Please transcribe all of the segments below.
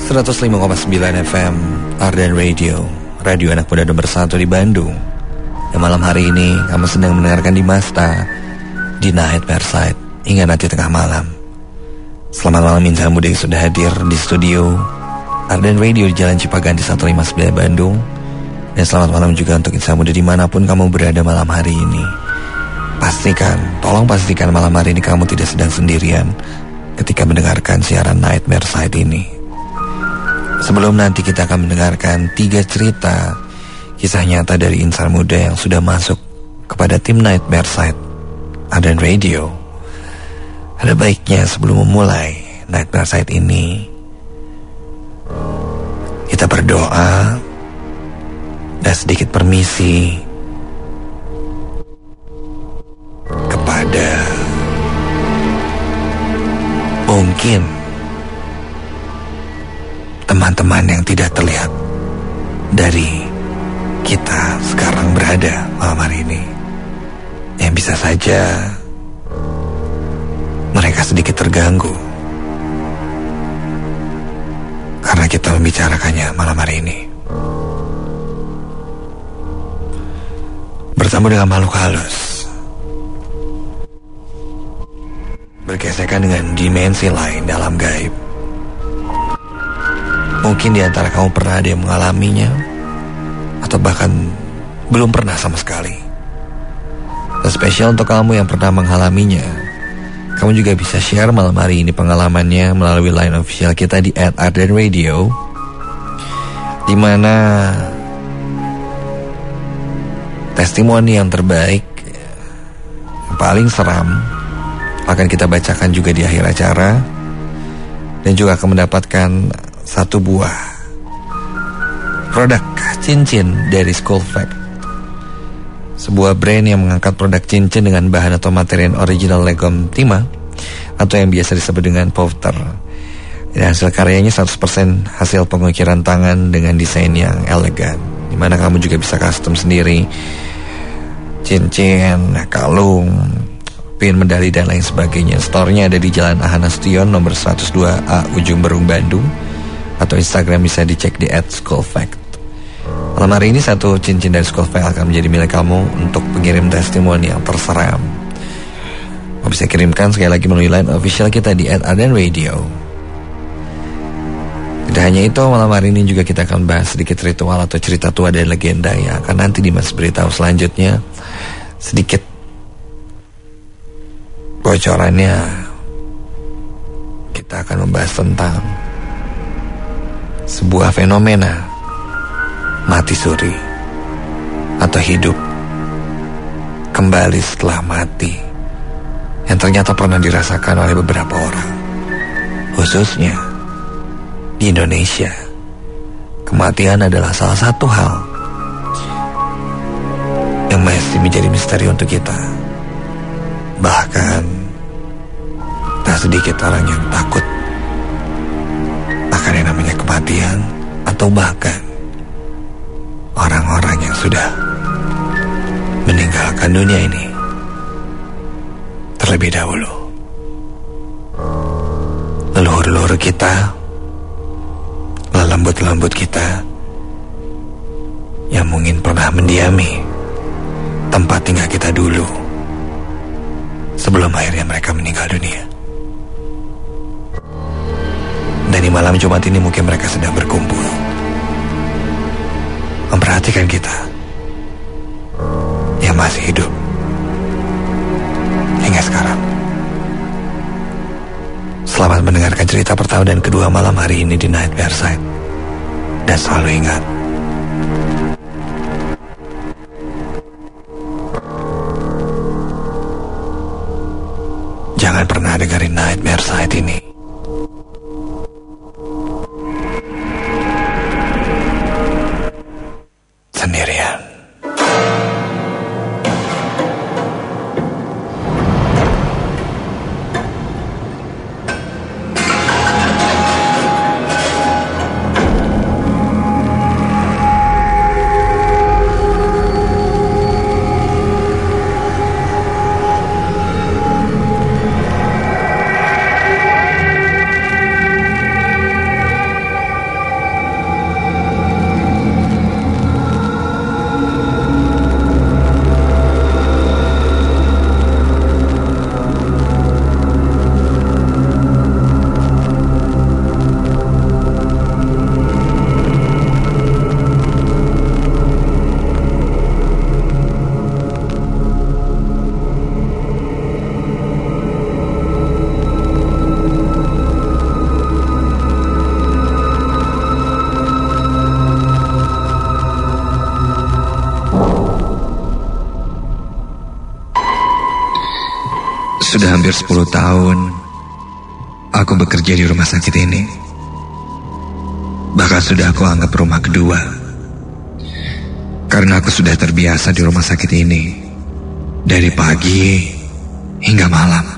105,9 FM Ardan Radio, radio anak muda nomor 1 di Bandung. Dan malam hari ini kamu sedang mendengarkan Dimasta di Night Bearside hingga nanti tengah malam. Selamat malam insan muda yang sudah hadir di studio Ardan Radio di Jalan Cipaganti 159 Bandung. Dan selamat malam juga untuk insan muda dimanapun kamu berada malam hari ini. Tolong pastikan malam hari ini kamu tidak sedang sendirian ketika mendengarkan siaran Night Bearside ini. Sebelum nanti kita akan mendengarkan 3 cerita kisah nyata dari insan muda yang sudah masuk kepada tim Night Bearside Ardan Radio. Ada baiknya sebelum memulai Night Bearside ini kita berdoa dan sedikit permisi kepada mungkin teman-teman yang tidak terlihat dari kita sekarang berada malam hari ini, yang bisa saja mereka sedikit terganggu karena kita membicarakannya malam hari ini. Bertemu dengan makhluk halus, bergesekan dengan dimensi lain dalam gaib. Mungkin di antara kamu pernah ada yang mengalaminya, atau bahkan belum pernah sama sekali. Dan spesial untuk kamu yang pernah mengalaminya, kamu juga bisa share malam hari ini pengalamannya melalui line official kita di @ardanradio, di mana testimoni yang terbaik, yang paling seram, akan kita bacakan juga di akhir acara. Dan juga akan mendapatkan satu buah produk cincin dari Skull Fact, sebuah brand yang mengangkat produk cincin dengan bahan atau materi original legom timah, atau yang biasa disebut dengan powder. Dan hasil karyanya 100% hasil pengukiran tangan dengan desain yang elegan, dimana kamu juga bisa custom sendiri cincin, kalung, pin, medali, dan lain sebagainya. Store-nya ada di Jalan Ahana Sution nomor 102A Ujung Berung, Bandung. Atau Instagram bisa dicek di @skullfact. Malam hari ini satu cincin dari Skull Fact akan menjadi milik kamu untuk pengirim testimoni yang terseram. Kamu bisa kirimkan sekali lagi melalui line official kita di @ardanradio. Tidak hanya itu, malam hari ini juga kita akan bahas sedikit ritual atau cerita tua dan legenda yang akan nanti Dimas beritahu selanjutnya. Sedikit bocorannya, kita akan membahas tentang sebuah fenomena mati suri atau hidup kembali setelah mati yang ternyata pernah dirasakan oleh beberapa orang, khususnya di Indonesia. Kematian adalah salah satu hal yang masih menjadi misteri untuk kita. Bahkan tak sedikit orang yang takut akan yang namanya kematian, atau bahkan orang-orang yang sudah meninggalkan dunia ini terlebih dahulu. Leluhur-leluhur kita, lelembut-lembut kita yang mungkin pernah mendiami tempat tinggal kita dulu sebelum akhirnya mereka meninggal dunia. Dan di malam Jumat ini mungkin mereka sedang berkumpul, memperhatikan kita yang masih hidup hingga sekarang. Selamat mendengarkan cerita pertama dan kedua malam hari ini di Night Bearside. Dan selalu ingat, jangan pernah dengerin Night Bearside ini sendirian. Sudah hampir 10 tahun aku bekerja di rumah sakit ini. Bahkan sudah aku anggap rumah kedua, karena aku sudah terbiasa di rumah sakit ini dari pagi hingga malam.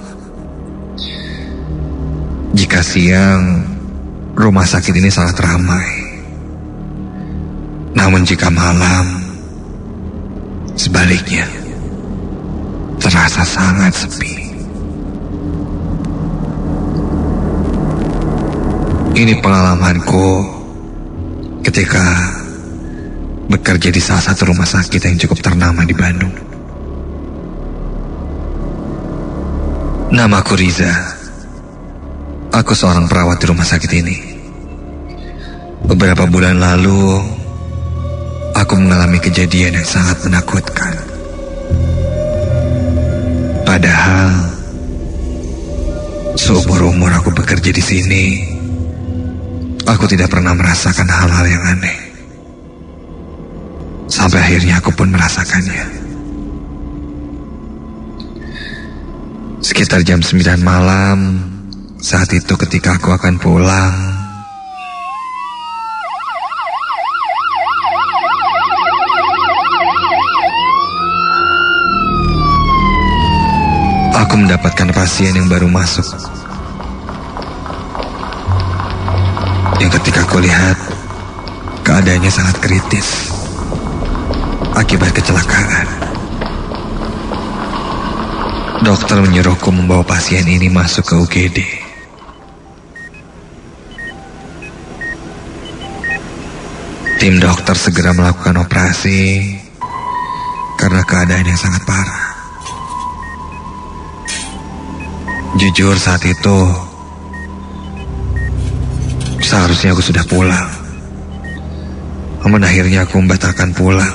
Jika siang, rumah sakit ini sangat ramai. Namun jika malam, sebaliknya, terasa sangat sepi. Ini pengalamanku ketika bekerja di salah satu rumah sakit yang cukup ternama di Bandung. Namaku Riza. Aku seorang perawat di rumah sakit ini. Beberapa bulan lalu, aku mengalami kejadian yang sangat menakutkan. Padahal, seumur umur aku bekerja di sini, aku tidak pernah merasakan hal-hal yang aneh. Sampai akhirnya aku pun merasakannya. Sekitar jam 9 malam, saat itu ketika aku akan pulang, aku mendapatkan pasien yang baru masuk. Yang ketika aku lihat, keadaannya sangat kritis akibat kecelakaan. Dokter menyuruhku membawa pasien ini masuk ke UGD. Tim dokter segera melakukan operasi karena keadaan yang sangat parah. Jujur saat itu, seharusnya aku sudah pulang. Namun akhirnya aku membatalkan pulang.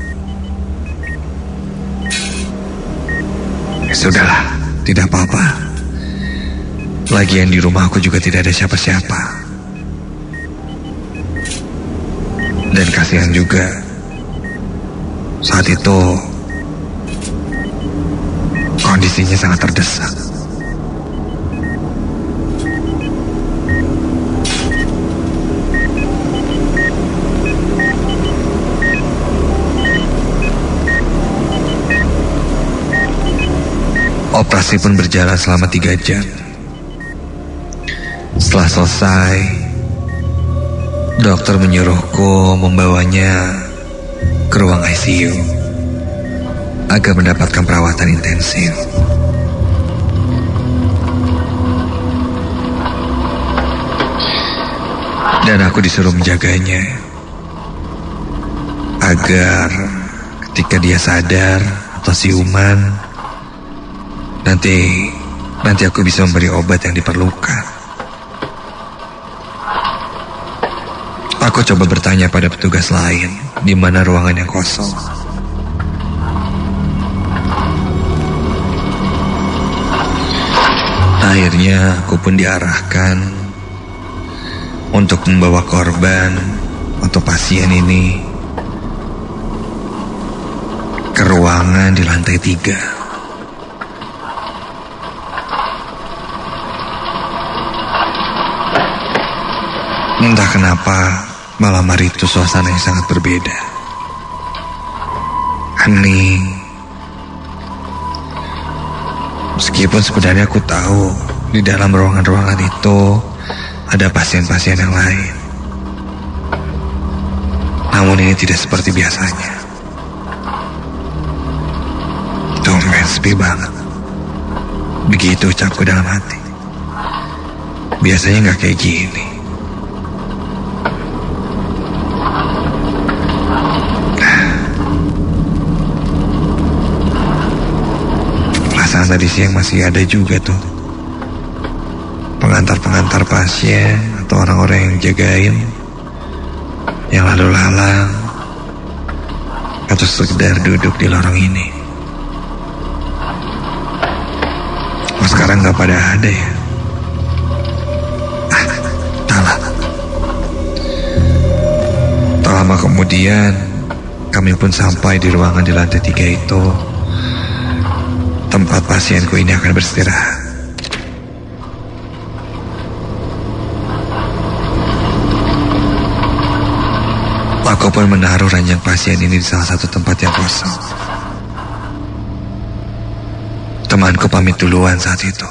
Sudahlah, tidak apa-apa. Lagian di rumah aku juga tidak ada siapa-siapa. Dan kasihan juga, saat itu kondisinya sangat terdesak. Operasi pun berjalan selama 3 jam. Setelah selesai, dokter menyuruhku membawanya ke ruang ICU agar mendapatkan perawatan intensif. Dan aku disuruh menjaganya agar ketika dia sadar atau siuman, Nanti aku bisa memberi obat yang diperlukan. Aku coba bertanya pada petugas lain di mana ruangan yang kosong. Akhirnya aku pun diarahkan untuk membawa korban atau pasien ini ke ruangan di lantai 3. Entah kenapa malam hari itu suasana yang sangat berbeda. Hening. Meskipun sebenarnya aku tahu di dalam ruangan-ruangan itu ada pasien-pasien yang lain. Namun ini tidak seperti biasanya. Tumben sepi banget. Begitu ucapku dalam hati. Biasanya gak kayak gini. Tadi siang masih ada juga tuh pengantar-pengantar pasien atau orang-orang yang jagain, yang lalu lalang atau sekedar duduk di lorong ini. Oh, sekarang gak pada ada ya? Salah. Tak lama kemudian kami pun sampai di ruangan di lantai 3 itu. tempat pasienku ini akan beristirahat. Aku pun menaruh ranjang pasien ini di salah satu tempat yang kosong. Temanku pamit duluan saat itu.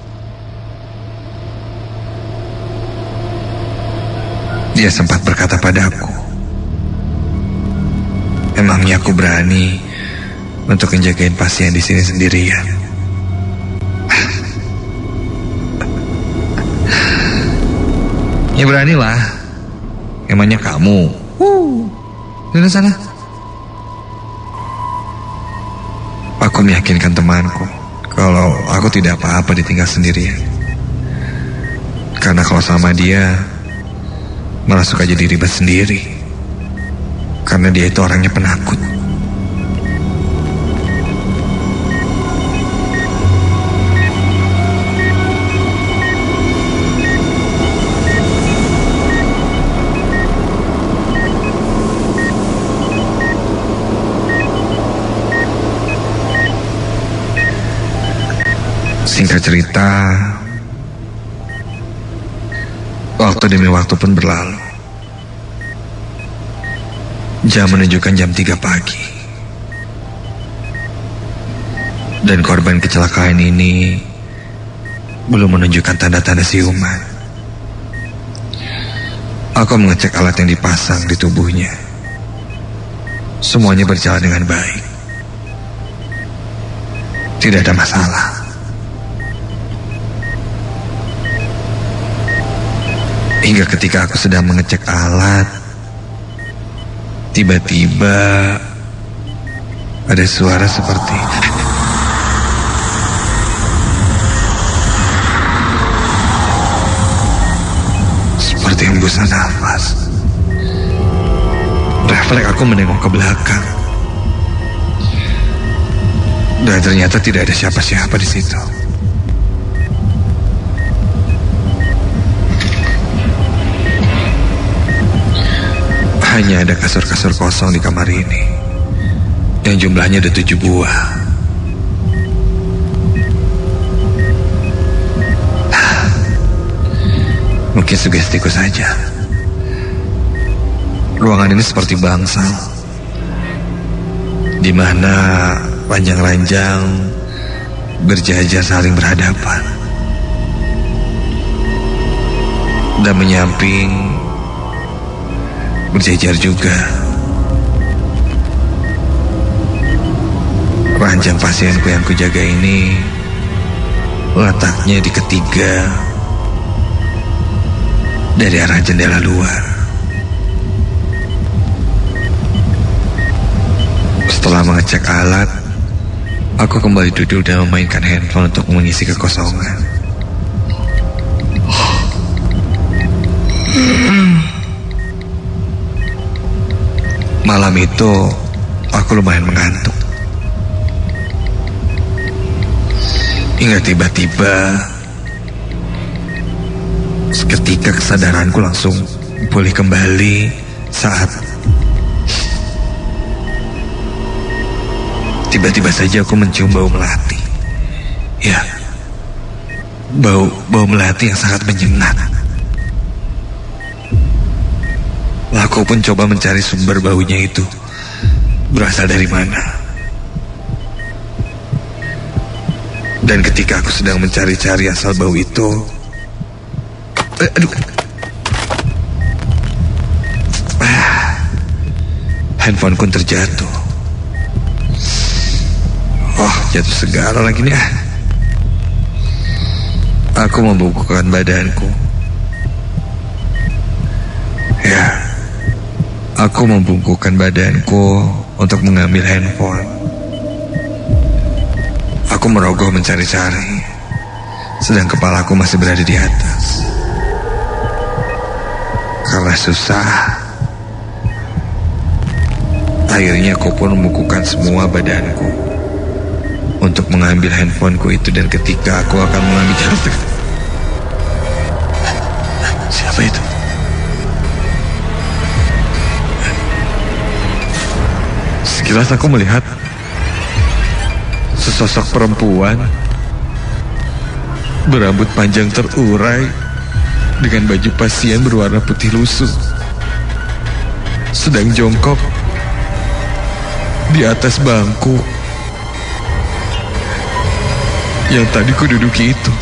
Dia sempat berkata padaku, emangnya aku berani untuk menjagain pasien di sini sendirian? Ya beranilah. Emangnya kamu? Di sana. Aku meyakinkan temanku kalau aku tidak apa-apa ditinggal sendirian. Karena kalau sama dia malah suka jadi ribet sendiri. Karena dia itu orangnya penakut. Singkat cerita, waktu demi waktu pun berlalu. Jam menunjukkan jam 3 pagi. Dan korban kecelakaan ini belum menunjukkan tanda-tanda siuman. Aku mengecek alat yang dipasang di tubuhnya. Semuanya berjalan dengan baik. Tidak ada masalah. Hingga ketika aku sedang mengecek alat, tiba-tiba ada suara seperti hembusan nafas. Refleks aku menengok ke belakang, dan ternyata tidak ada siapa-siapa di situ. Hanya ada kasur-kasur kosong di kamar ini, yang jumlahnya ada 7 buah. Mungkin sugestiku saja. Ruangan ini seperti bangsal, di mana ranjang-ranjang berjajar saling berhadapan, dan menyamping berjajar juga. Ranjang pasienku yang kujaga ini letaknya di ketiga dari arah jendela luar. Setelah mengecek alat, aku kembali duduk dan memainkan handphone untuk mengisi kekosongan. Malam itu aku lumayan mengantuk. Hingga tiba-tiba seketika kesadaranku langsung pulih kembali saat tiba-tiba saja aku mencium bau melati. Ya, bau melati yang sangat menyengat. Aku pun coba mencari sumber baunya itu berasal dari mana. Dan ketika aku sedang mencari-cari asal bau itu, handphoneku terjatuh. Oh, jatuh segala lagi nih. Aku membungkukkan badanku. Ya, aku membungkukkan badanku untuk mengambil handphone. Aku merogoh mencari-cari, sedang kepalaku masih berada di atas. Karena susah, akhirnya aku pun membungkukkan semua badanku untuk mengambil handphoneku itu. Dan ketika aku akan mengambil siapa itu? Sekilas aku melihat Sosok perempuan berambut panjang terurai dengan baju pasien berwarna putih lusuh, sedang jongkok di atas bangku yang tadi ku duduki itu.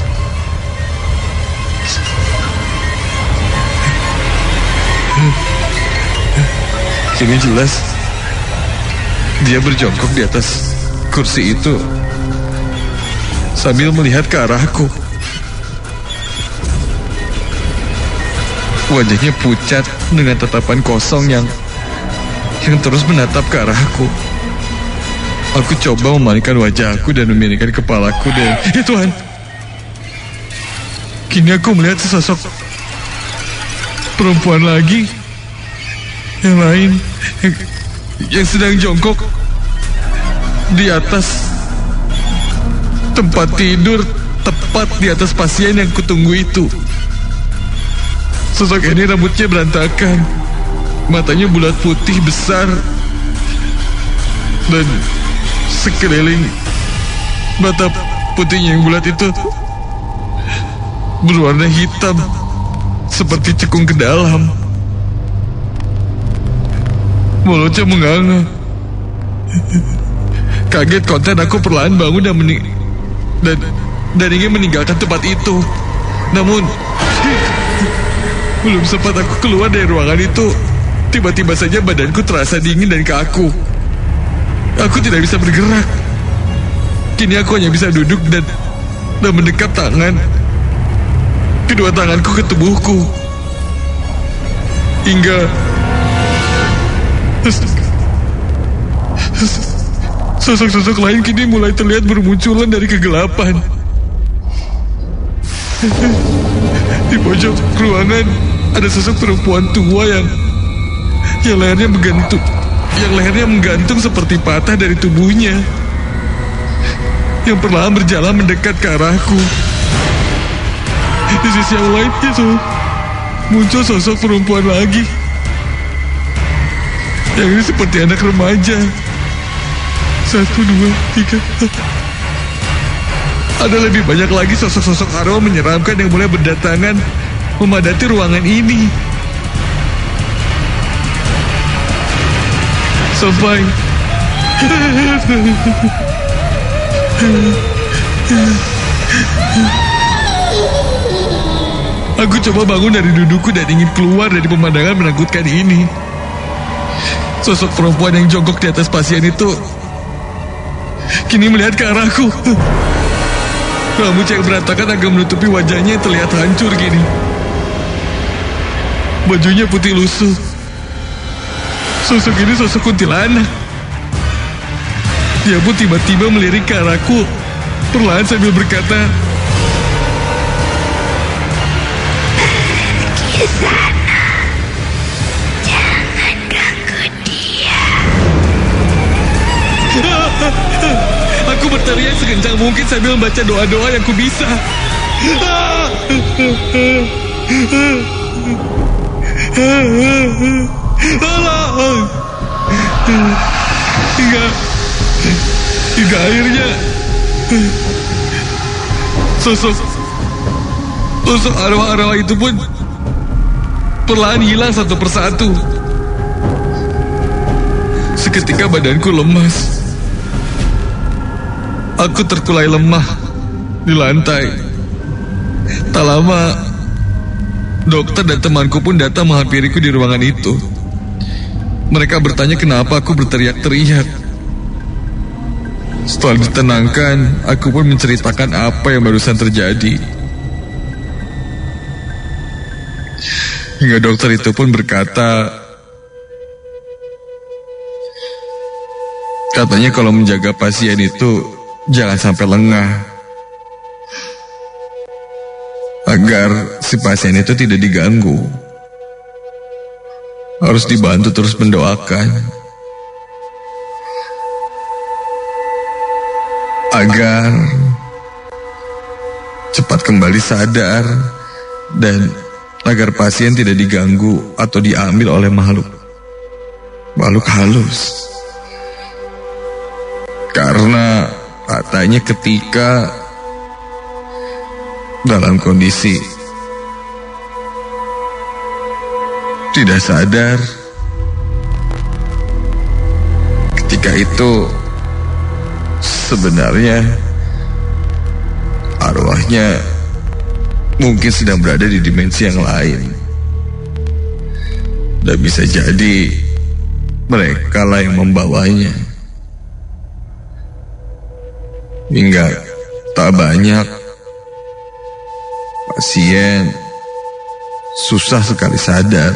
Kini jelas dia berjongkok di atas kursi itu sambil melihat ke arahku. Wajahnya pucat dengan tatapan kosong yang terus menatap ke arahku. Aku coba memalingkan wajahku dan memilihkan kepalaku dan ya Tuhan, kini aku melihat sesosok perempuan lagi yang lain yang sedang jongkok di atas tempat tidur, tepat di atas pasien yang kutunggu itu. Sosok ini rambutnya berantakan, matanya bulat putih besar, dan sekeliling mata putihnya yang bulat itu berwarna hitam seperti cekung ke dalam. Mulutnya menganga. Kaget konten aku perlahan bangun dan ingin meninggalkan tempat itu. Namun belum sempat aku keluar dari ruangan itu, tiba-tiba saja badanku terasa dingin dan kaku. Aku tidak bisa bergerak. Kini aku hanya bisa duduk dan mendekap kedua tanganku ke tubuhku. Hingga sosok-sosok lain kini mulai terlihat bermunculan dari kegelapan. Di pojok ruangan ada sosok perempuan tua yang lehernya menggantung seperti patah dari tubuhnya, yang perlahan berjalan mendekat ke arahku. Di sisi yang lain itu muncul sosok perempuan lagi, yang ini seperti anak remaja. 1, 2, 3. Ada lebih banyak lagi sosok-sosok arwah menyeramkan yang mulai berdatangan memadati ruangan ini. Sampai aku coba bangun dari dudukku dan ingin keluar dari pemandangan menakutkan ini. Sosok perempuan yang jongkok di atas pasien itu kini melihat ke arahku. Rambut yang berantakan agak menutupi wajahnya yang terlihat hancur gini. Bajunya putih lusuh. Sosok ini sosok kuntilanak. Dia pun tiba-tiba melirik ke arahku perlahan sambil berkata, "Pergi sana. Jangan ganggu dia." Aku berteriak sekencang mungkin sambil membaca doa-doa yang ku bisa. Hingga akhirnya sosok arwah-arwah itu pun perlahan hilang satu persatu. Seketika badanku lemas. Aku terkulai lemah di lantai. Tak lama, dokter dan temanku pun datang menghampiriku di ruangan itu. Mereka bertanya kenapa aku berteriak-teriak. Setelah ditenangkan, aku pun menceritakan apa yang barusan terjadi. Hingga dokter itu pun berkata, katanya kalau menjaga pasien itu jangan sampai lengah, agar si pasien itu tidak diganggu. Harus dibantu terus mendoakan agar cepat kembali sadar dan agar pasien tidak diganggu atau diambil oleh makhluk halus. Karena Katanya ketika dalam kondisi tidak sadar, ketika itu sebenarnya arwahnya mungkin sedang berada di dimensi yang lain. Dan bisa jadi mereka lah yang membawanya. Hingga tak banyak pasien susah sekali sadar.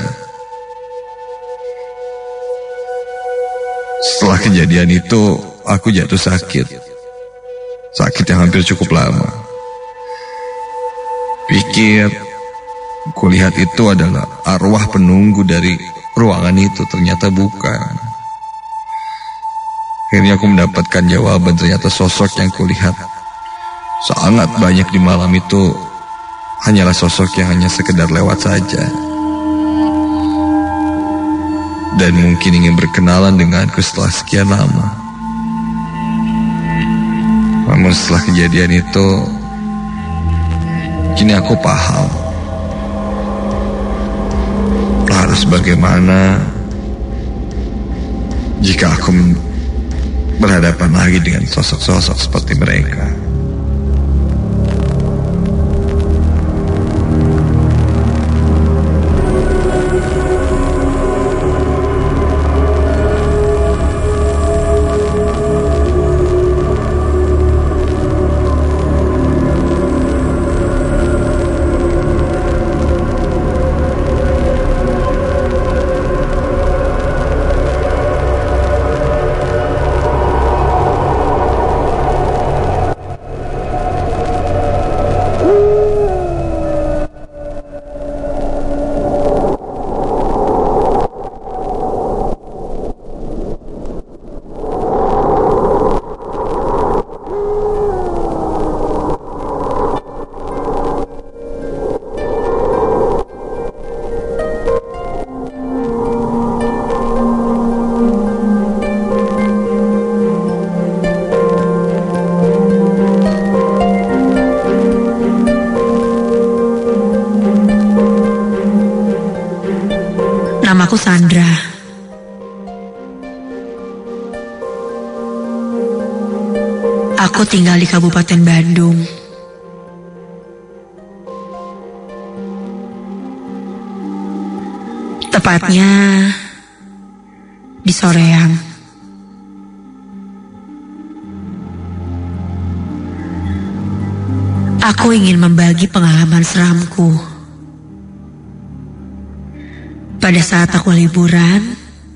Setelah kejadian itu, aku jatuh sakit. Sakit yang hampir cukup lama. Pikir, kulihat itu adalah arwah penunggu dari ruangan itu, ternyata bukan. Akhirnya aku mendapatkan jawaban, ternyata sosok yang kulihat sangat banyak di malam itu hanyalah sosok yang hanya sekedar lewat saja. Dan mungkin ingin berkenalan denganku setelah sekian lama. Namun setelah kejadian itu, kini aku paham harus bagaimana jika aku berhadapan lagi dengan sosok-sosok seperti mereka. Namaku Sandra. Aku tinggal di Kabupaten Bandung. Tepatnya di Soreang. Aku ingin membagi pengalaman seramku. Pada saat aku liburan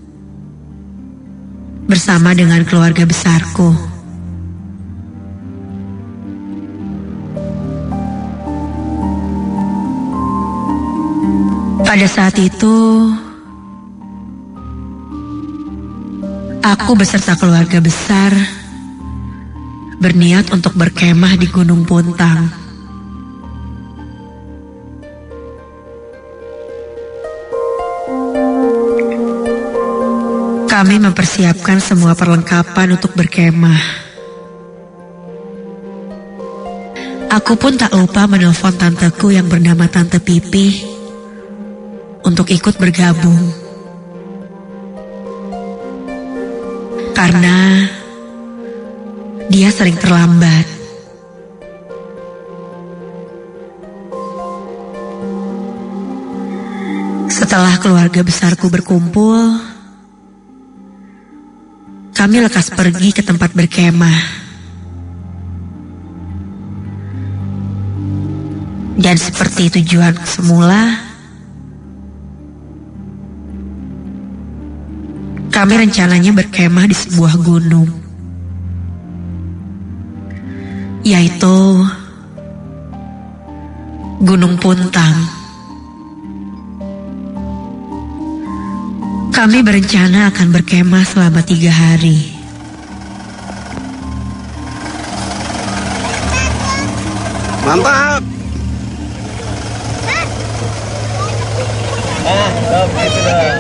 bersama dengan keluarga besarku. Pada saat itu, aku beserta keluarga besar berniat untuk berkemah di Gunung Puntang. Kami mempersiapkan semua perlengkapan untuk berkemah. Aku pun tak lupa menelpon tanteku yang bernama Tante Pipi untuk ikut bergabung. Karena dia sering terlambat. Setelah keluarga besarku berkumpul, kami lekas pergi ke tempat berkemah. Dan seperti tujuan semula, kami rencananya berkemah di sebuah gunung, yaitu Gunung Puntang. Kami berencana akan berkemah selama 3 hari. Mantap. Itu dah.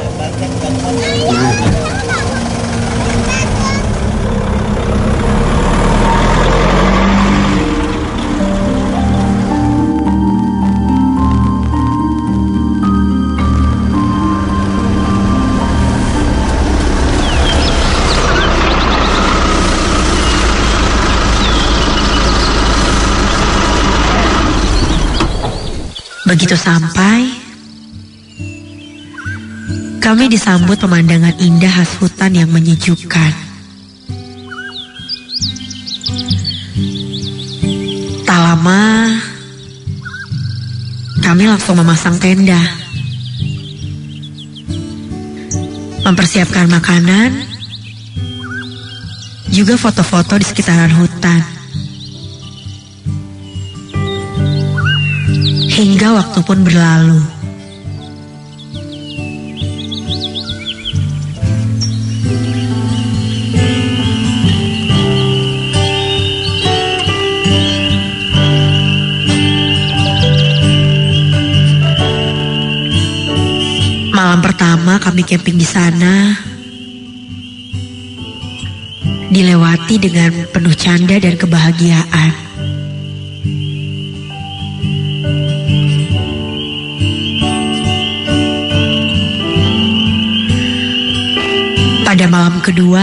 Begitu sampai, kami disambut pemandangan indah khas hutan yang menyejukkan. Tak lama, kami langsung memasang tenda, mempersiapkan makanan, juga foto-foto di sekitaran hutan. Hingga waktu pun berlalu. Malam pertama kami camping di sana dilewati dengan penuh canda dan kebahagiaan. Pada malam kedua,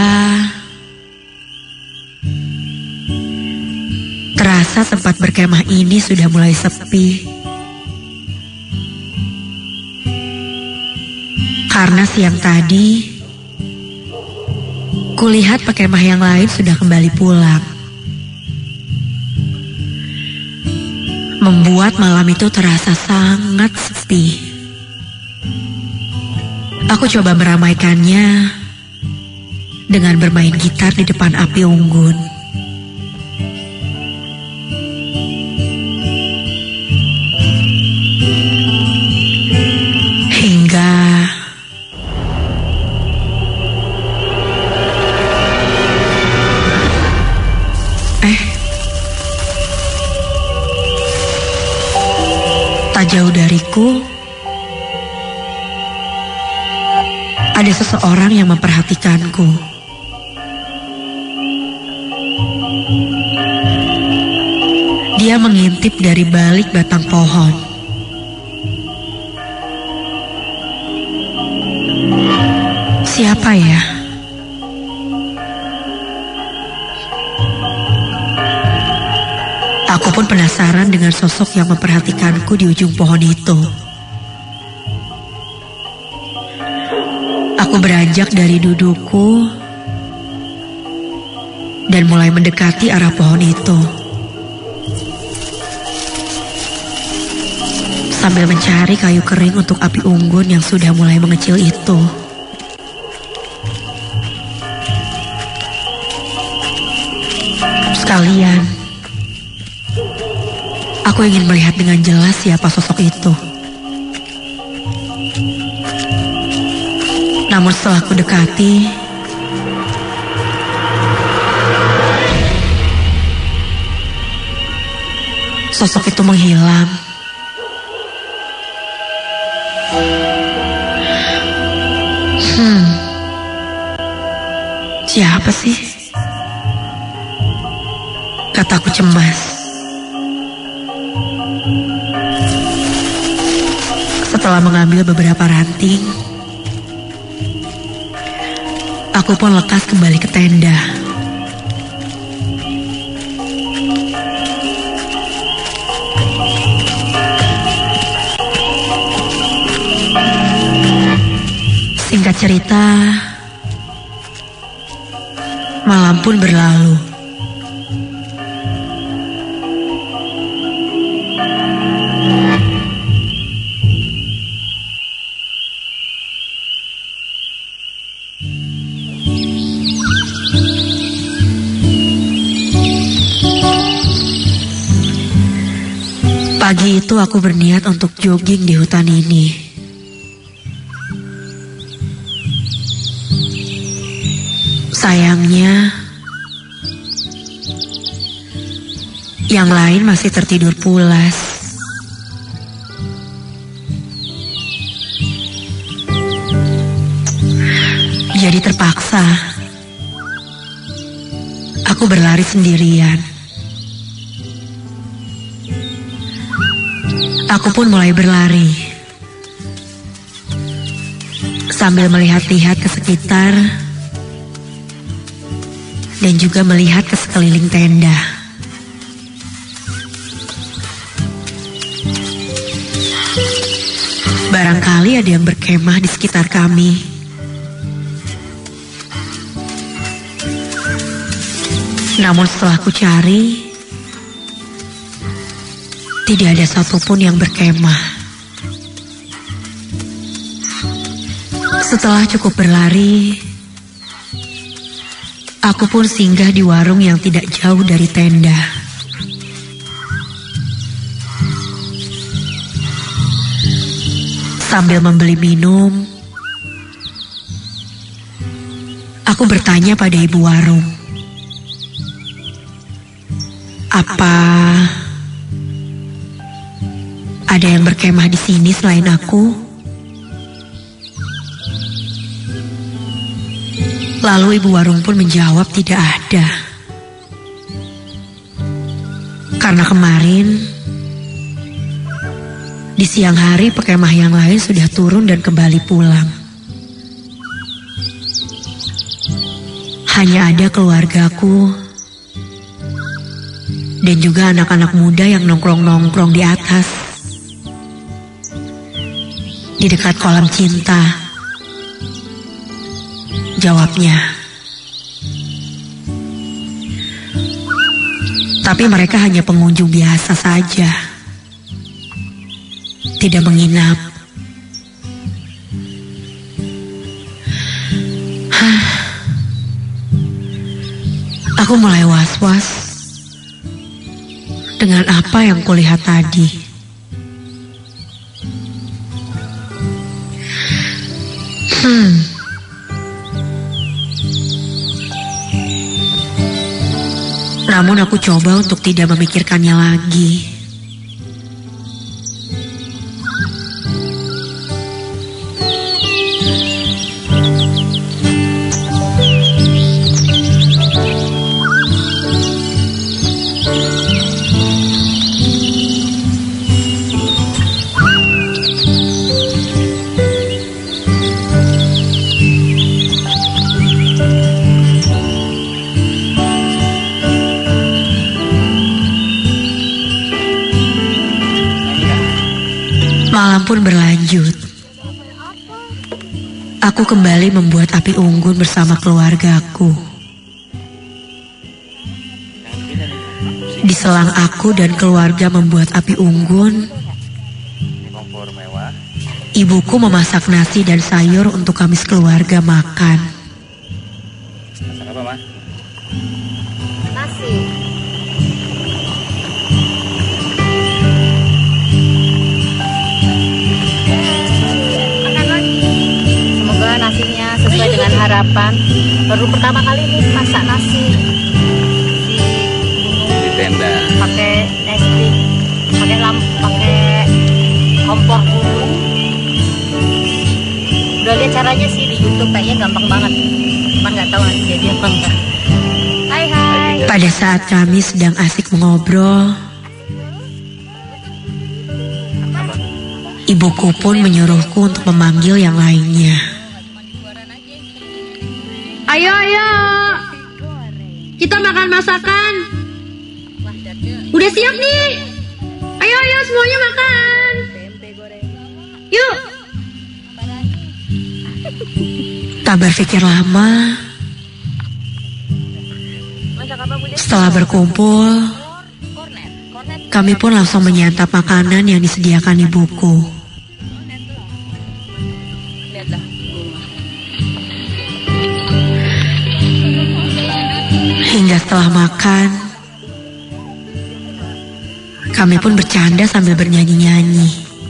terasa tempat berkemah ini sudah mulai sepi. Karena siang tadi, kulihat pekemah yang lain sudah kembali pulang. Membuat malam itu terasa sangat sepi. Aku coba meramaikannya dengan bermain gitar di depan api unggun. Hingga tak jauh dariku ada seseorang yang memperhatikanku. Dia mengintip dari balik batang pohon. Siapa ya? Aku pun penasaran dengan sosok yang memperhatikanku di ujung pohon itu. Aku beranjak dari dudukku dan mulai mendekati arah pohon itu, sambil mencari kayu kering untuk api unggun yang sudah mulai mengecil itu. Sekalian, aku ingin melihat dengan jelas siapa sosok itu. Namun setelah aku dekati, sosok itu menghilang. Siapa sih? Kataku cemas. Setelah mengambil beberapa ranting, aku pun lekas kembali ke tenda. Singkat cerita, malam pun berlalu. Pagi itu aku berniat untuk jogging di hutan ini. Sayangnya, yang lain masih tertidur pulas. Jadi terpaksa aku berlari sendirian. Aku pun mulai berlari sambil melihat-lihat ke sekitar dan juga melihat ke sekeliling tenda. Barangkali ada yang berkemah di sekitar kami. Namun setelah ku cari, tidak ada satupun yang berkemah. Setelah cukup berlari, aku pun singgah di warung yang tidak jauh dari tenda. Sambil membeli minum, aku bertanya pada ibu warung, apa ada yang berkemah di sini selain aku? Lalu ibu warung pun menjawab tidak ada. Karena kemarin di siang hari pekemah yang lain sudah turun dan kembali pulang. Hanya ada keluargaku dan juga anak-anak muda yang nongkrong-nongkrong di atas, di dekat kolam cinta. Jawabnya. Tapi mereka hanya pengunjung biasa saja. Tidak menginap. Aku mulai was-was dengan apa yang kulihat tadi. Namun aku coba untuk tidak memikirkannya lagi. Malam pun berlanjut. Aku kembali membuat api unggun bersama keluargaku. Di selang aku dan keluarga membuat api unggun, ibuku memasak nasi dan sayur untuk kami sekeluarga makan. Masak apa, Ma? Nasi. Nasinya sesuai dengan harapan. Baru pertama kali ini masak nasi di tenda. Pakai listrik, pakai kompor gunung. Udah lihat caranya sih di YouTube, kayaknya gampang banget. Cuman nggak tahu nanti jadi apa enggak. Hai. Pada saat kami sedang asik mengobrol, ibuku pun menyuruhku untuk memanggil yang lainnya. Ayo, kita makan masakan. Udah siap nih. Ayo, semuanya makan. Yuk. Tak berpikir lama, setelah berkumpul, kami pun langsung menyantap makanan yang disediakan ibuku. Hingga setelah makan, kami pun bercanda sambil bernyanyi-nyanyi.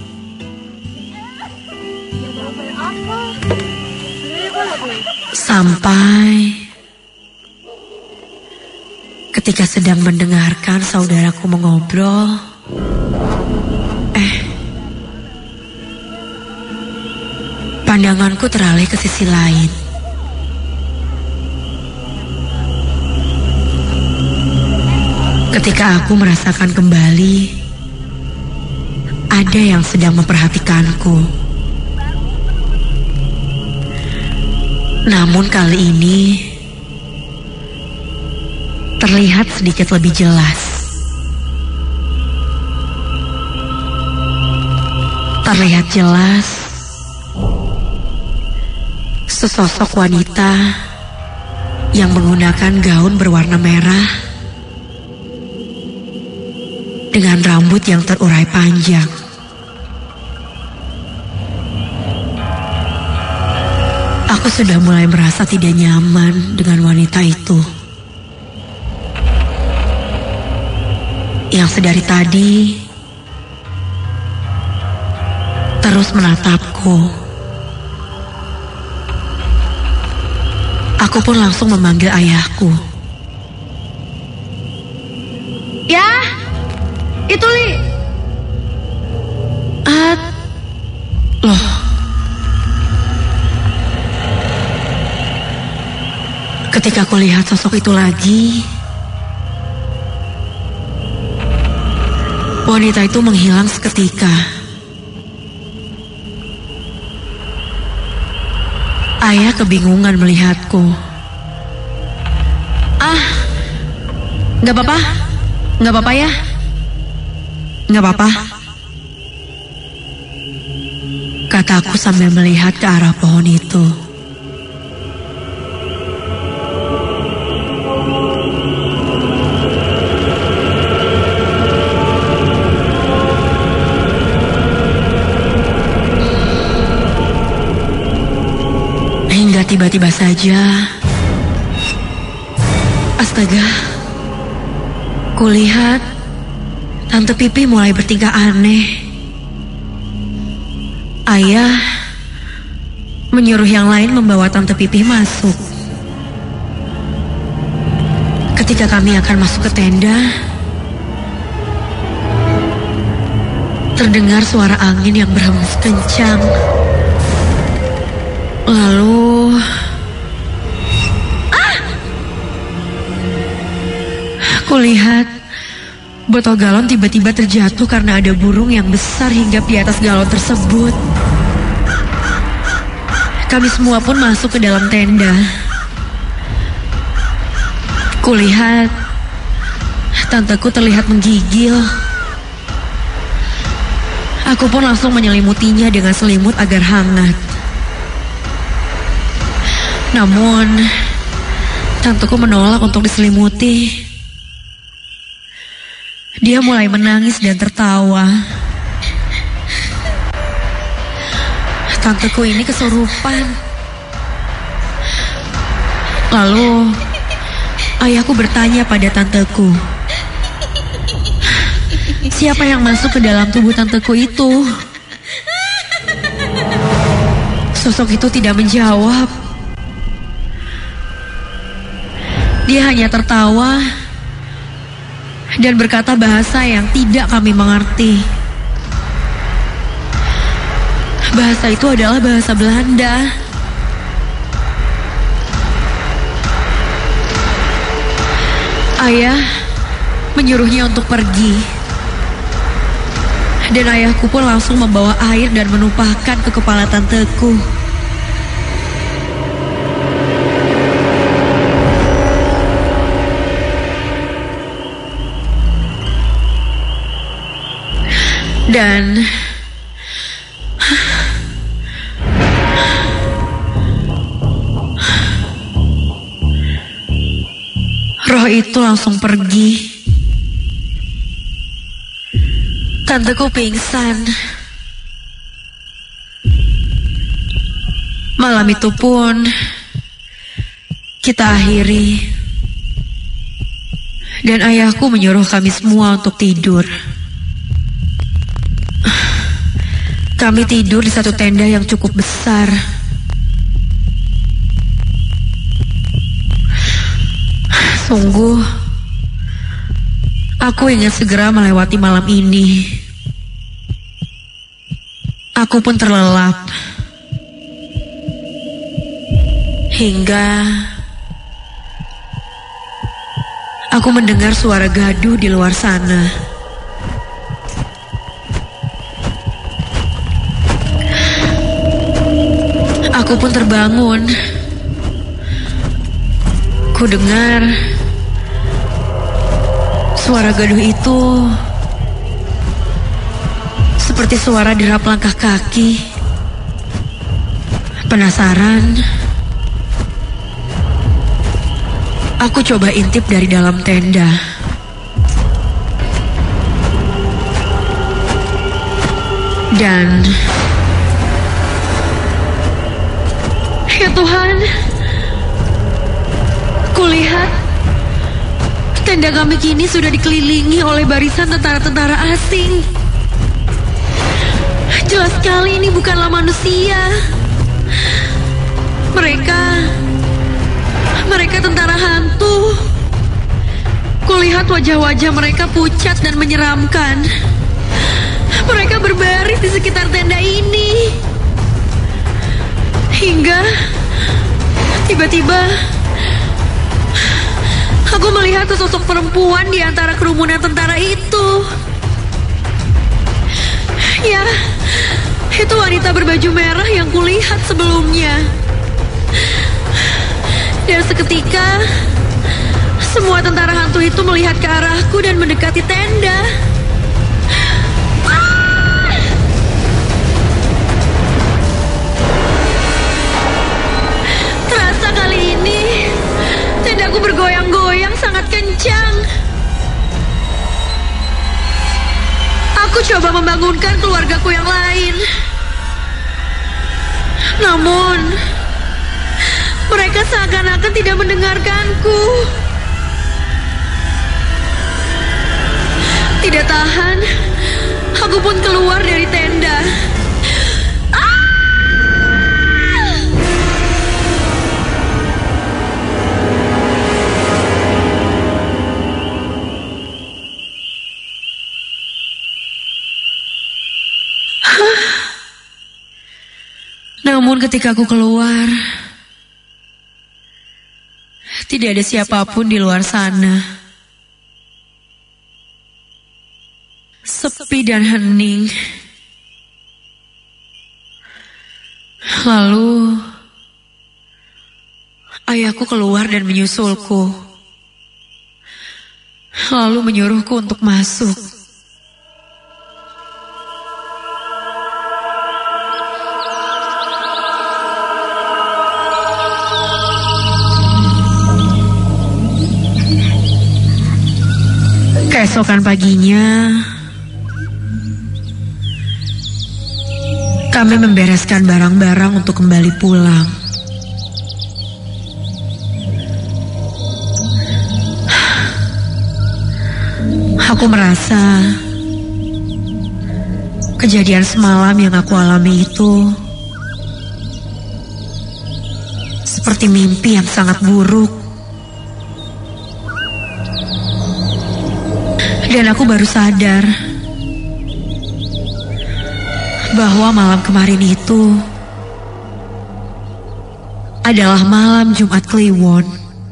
Sampai ketika sedang mendengarkan saudaraku mengobrol, pandanganku teralih ke sisi lain. Ketika aku merasakan kembali ada yang sedang memperhatikanku. Namun kali ini terlihat sedikit lebih jelas. Terlihat jelas sesosok wanita yang menggunakan gaun berwarna merah dengan rambut yang terurai panjang. Aku sudah mulai merasa tidak nyaman dengan wanita itu, yang sedari tadi terus menatapku. Aku pun langsung memanggil ayahku. Ya, itu Li. Loh. Ketika aku lihat sosok itu lagi, wanita itu menghilang seketika. Ayah kebingungan melihatku. Gak apa-apa. Gak apa-apa ya. Gak apa-apa, kataku sambil melihat ke arah pohon itu. Hingga tiba-tiba saja, astaga, kulihat Tante Pipi mulai bertingkah aneh. Ayah menyuruh yang lain membawa Tante Pipi masuk. Ketika kami akan masuk ke tenda, terdengar suara angin yang berhembus kencang. Lalu aku lihat botol galon tiba-tiba terjatuh karena ada burung yang besar hinggap di atas galon tersebut. Kami semua pun masuk ke dalam tenda. Kulihat tanteku terlihat menggigil. Aku pun langsung menyelimutinya dengan selimut agar hangat. Namun tanteku menolak untuk diselimuti. Dia mulai menangis dan tertawa. Tanteku ini kesurupan. Lalu ayahku bertanya pada tanteku, siapa yang masuk ke dalam tubuh tanteku itu? Sosok itu tidak menjawab. Dia hanya tertawa dan berkata bahasa yang tidak kami mengerti. Bahasa itu adalah bahasa Belanda. Ayah menyuruhnya untuk pergi. Dan ayahku pun langsung membawa air dan menumpahkan ke kepala tanteku. Dan roh itu langsung pergi. Tanteku pingsan. Malam itu pun kita akhiri. Dan ayahku menyuruh kami semua untuk tidur. Kami tidur di satu tenda yang cukup besar. Sungguh, aku ingin segera melewati malam ini. Aku pun terlelap. Hingga aku mendengar suara gaduh di luar sana. Aku pun terbangun. Ku dengar suara gaduh itu Seperti suara derap langkah kaki. Penasaran, aku coba intip dari dalam tenda. Dan ya Tuhan, kulihat tenda kami kini sudah dikelilingi oleh barisan tentara-tentara asing. Jelas sekali ini bukanlah manusia. Mereka tentara hantu. Kulihat wajah-wajah mereka pucat dan menyeramkan. Mereka berbaris di sekitar tenda ini. Hingga tiba-tiba aku melihat sesosok perempuan di antara kerumunan tentara itu. Ya, itu wanita berbaju merah yang kulihat sebelumnya. Dan seketika semua tentara hantu itu melihat ke arahku dan mendekati tenda. Terasa kali ini tendaku bergoyang-goyang sangat kencang. Aku coba membangunkan keluargaku yang lain. Namun mereka seakan-akan tidak mendengarkanku. Tidak tahan, aku pun keluar dari tenda. Namun ketika aku keluar, tidak ada siapapun di luar sana. Sepi dan hening. Lalu ayahku keluar dan menyusulku. Lalu menyuruhku untuk masuk. Keesokan paginya, kami membereskan barang-barang untuk kembali pulang. Aku merasa kejadian semalam yang aku alami itu seperti mimpi yang sangat buruk. Dan aku baru sadar bahwa malam kemarin itu adalah malam Jumat Kliwon.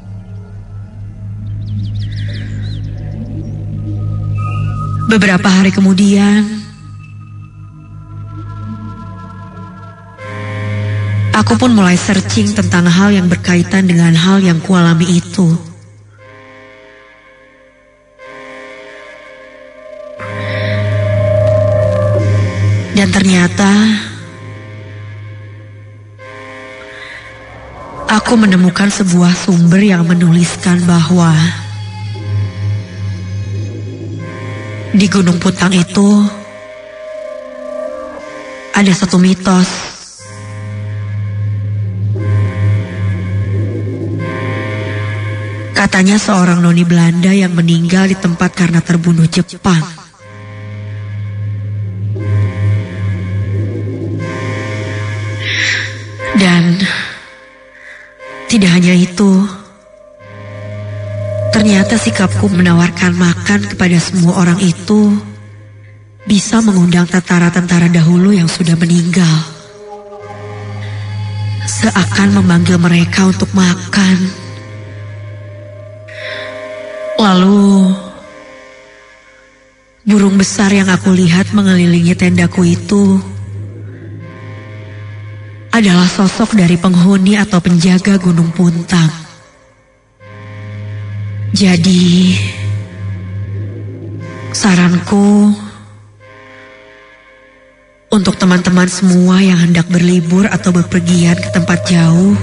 Beberapa hari kemudian, aku pun mulai searching tentang hal yang berkaitan dengan hal yang kualami itu. Dan ternyata aku menemukan sebuah sumber yang menuliskan bahwa di Gunung Putang itu ada satu mitos. Katanya seorang noni Belanda yang meninggal di tempat karena terbunuh Jepang. Dan tidak hanya itu, ternyata sikapku menawarkan makan kepada semua orang itu bisa mengundang tentara-tentara dahulu yang sudah meninggal. Seakan memanggil mereka untuk makan. Lalu, burung besar yang aku lihat mengelilingi tendaku itu adalah sosok dari penghuni atau penjaga Gunung Puntang. Jadi, saranku, Untuk teman-teman semua yang hendak berlibur atau bepergian ke tempat jauh,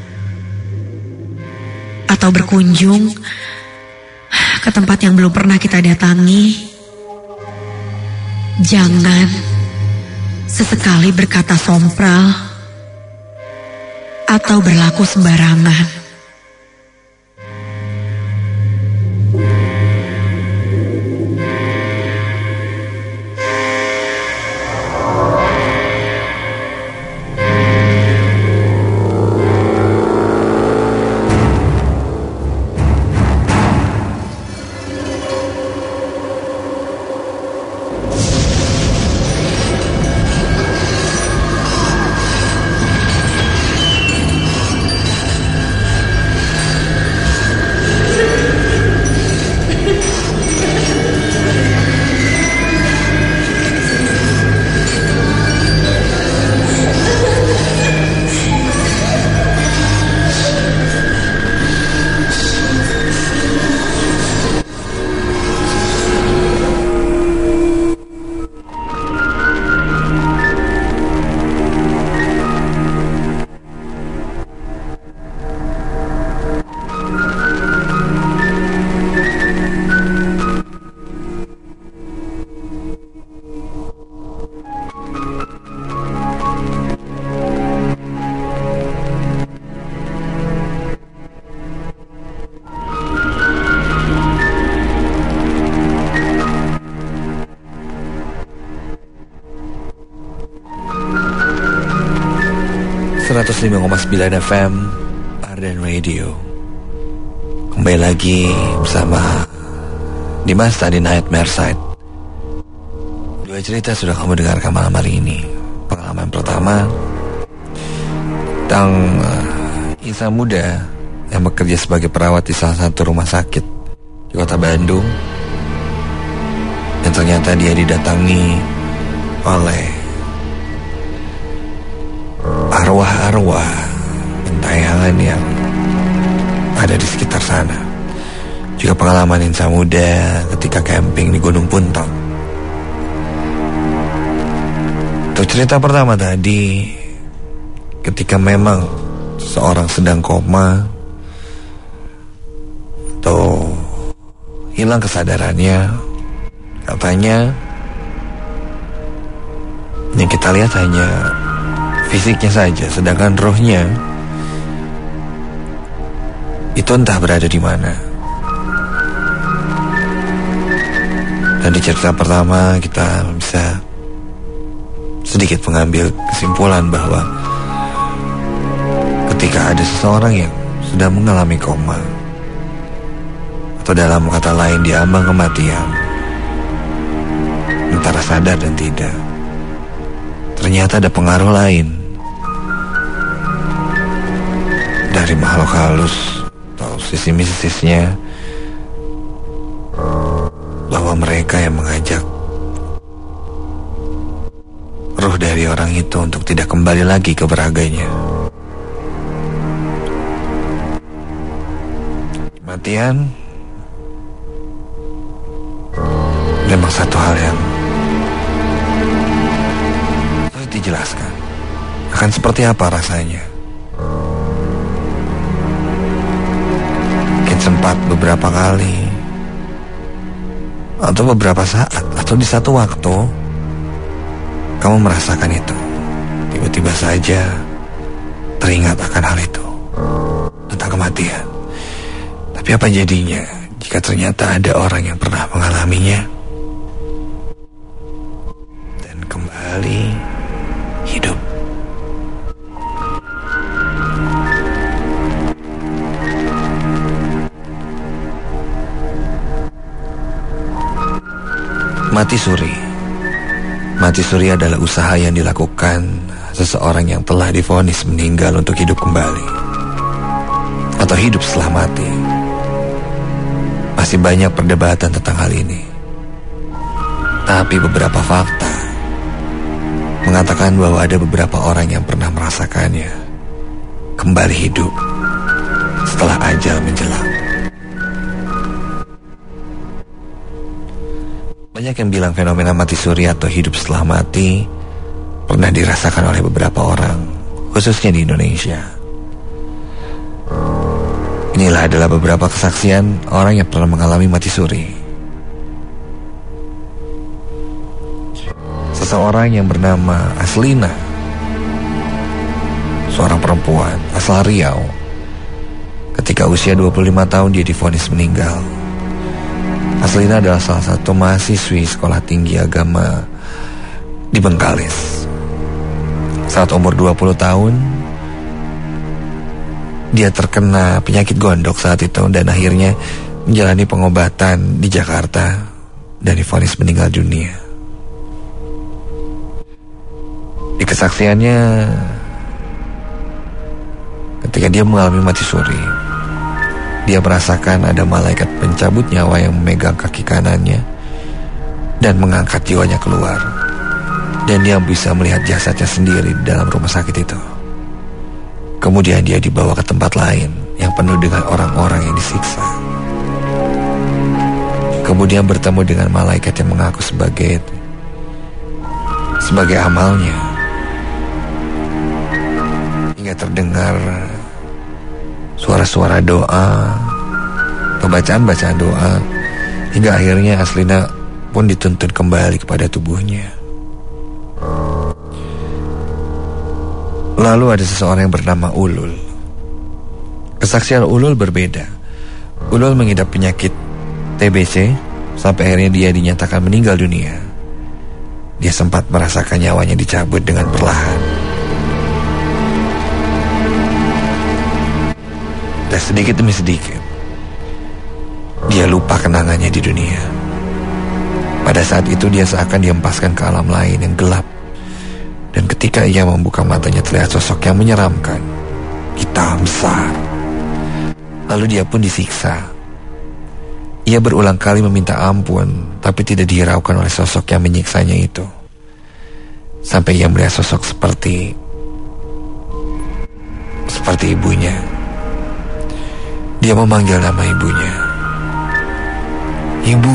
atau berkunjung ke tempat yang belum pernah kita datangi, jangan sesekali berkata sompral atau berlaku sembarangan. .9 FM Arden Radio. Kembali lagi bersama Dimas di Nightmare Side. Dua cerita sudah kamu dengarkan malam hari ini. Pengalaman pertama tentang insan muda yang bekerja sebagai perawat di salah satu rumah sakit di kota Bandung, dan ternyata dia didatangi oleh arwah-arwah gentayangan yang ada di sekitar sana. Juga pengalaman insan muda ketika camping di Gunung Puntang. Untuk cerita pertama tadi, ketika memang seseorang sedang koma atau hilang kesadarannya, katanya yang kita lihat hanya fisiknya saja, sedangkan rohnya itu entah berada di mana. Dan di cerita pertama kita bisa sedikit mengambil kesimpulan bahwa ketika ada seseorang yang sudah mengalami koma, atau dalam kata lain diambang kematian, antara sadar dan tidak, ternyata ada pengaruh lain dari makhluk halus atau sisi mistisnya, bahwa mereka yang mengajak ruh dari orang itu untuk tidak kembali lagi ke beraganya. Kematian memang satu hal yang sulit dijelaskan. Akan seperti apa rasanya? Sempat beberapa kali atau beberapa saat atau di satu waktu kamu merasakan itu, tiba-tiba saja teringat akan hal itu, tentang kematian. Tapi apa jadinya jika ternyata ada orang yang pernah mengalaminya dan kembali hidup? Mati suri. Mati suri adalah usaha yang dilakukan seseorang yang telah divonis meninggal untuk hidup kembali, atau hidup setelah mati. Masih banyak perdebatan tentang hal ini, tapi beberapa fakta mengatakan bahwa ada beberapa orang yang pernah merasakannya kembali hidup setelah ajal menjelang. Banyak yang bilang fenomena mati suri atau hidup setelah mati pernah dirasakan oleh beberapa orang, khususnya di Indonesia. Inilah adalah beberapa kesaksian orang yang pernah mengalami mati suri. Seseorang yang bernama Aslina, seorang perempuan asal Riau. Ketika usia 25 tahun dia divonis meninggal. Aslina adalah salah satu mahasiswi sekolah tinggi agama di Bengkalis. Saat umur 20 tahun, dia terkena penyakit gondok saat itu dan akhirnya menjalani pengobatan di Jakarta dan divonis meninggal dunia. Di kesaksiannya, ketika dia mengalami mati suri, dia merasakan ada malaikat pencabut nyawa yang memegang kaki kanannya dan mengangkat jiwanya keluar. Dan dia bisa melihat jasadnya sendiri di dalam rumah sakit itu. Kemudian dia dibawa ke tempat lain yang penuh dengan orang-orang yang disiksa. Kemudian bertemu dengan malaikat yang mengaku sebagai amalnya. Hingga terdengar suara-suara doa, pembacaan-bacaan doa, hingga akhirnya Aslina pun dituntun kembali kepada tubuhnya. Lalu ada seseorang yang bernama Ulul. Kesaksian Ulul berbeda. Ulul mengidap penyakit TBC sampai akhirnya dia dinyatakan meninggal dunia. Dia sempat merasakan nyawanya dicabut dengan perlahan. Dan sedikit demi sedikit dia lupa kenangannya di dunia. Pada saat itu dia seakan dihempaskan ke alam lain yang gelap. Dan ketika ia membuka matanya terlihat sosok yang menyeramkan, hitam besar. Lalu dia pun disiksa. Ia berulang kali meminta ampun, tapi tidak dihiraukan oleh sosok yang menyiksanya itu. Sampai ia melihat sosok seperti ibunya. Dia memanggil nama ibunya. Ibu.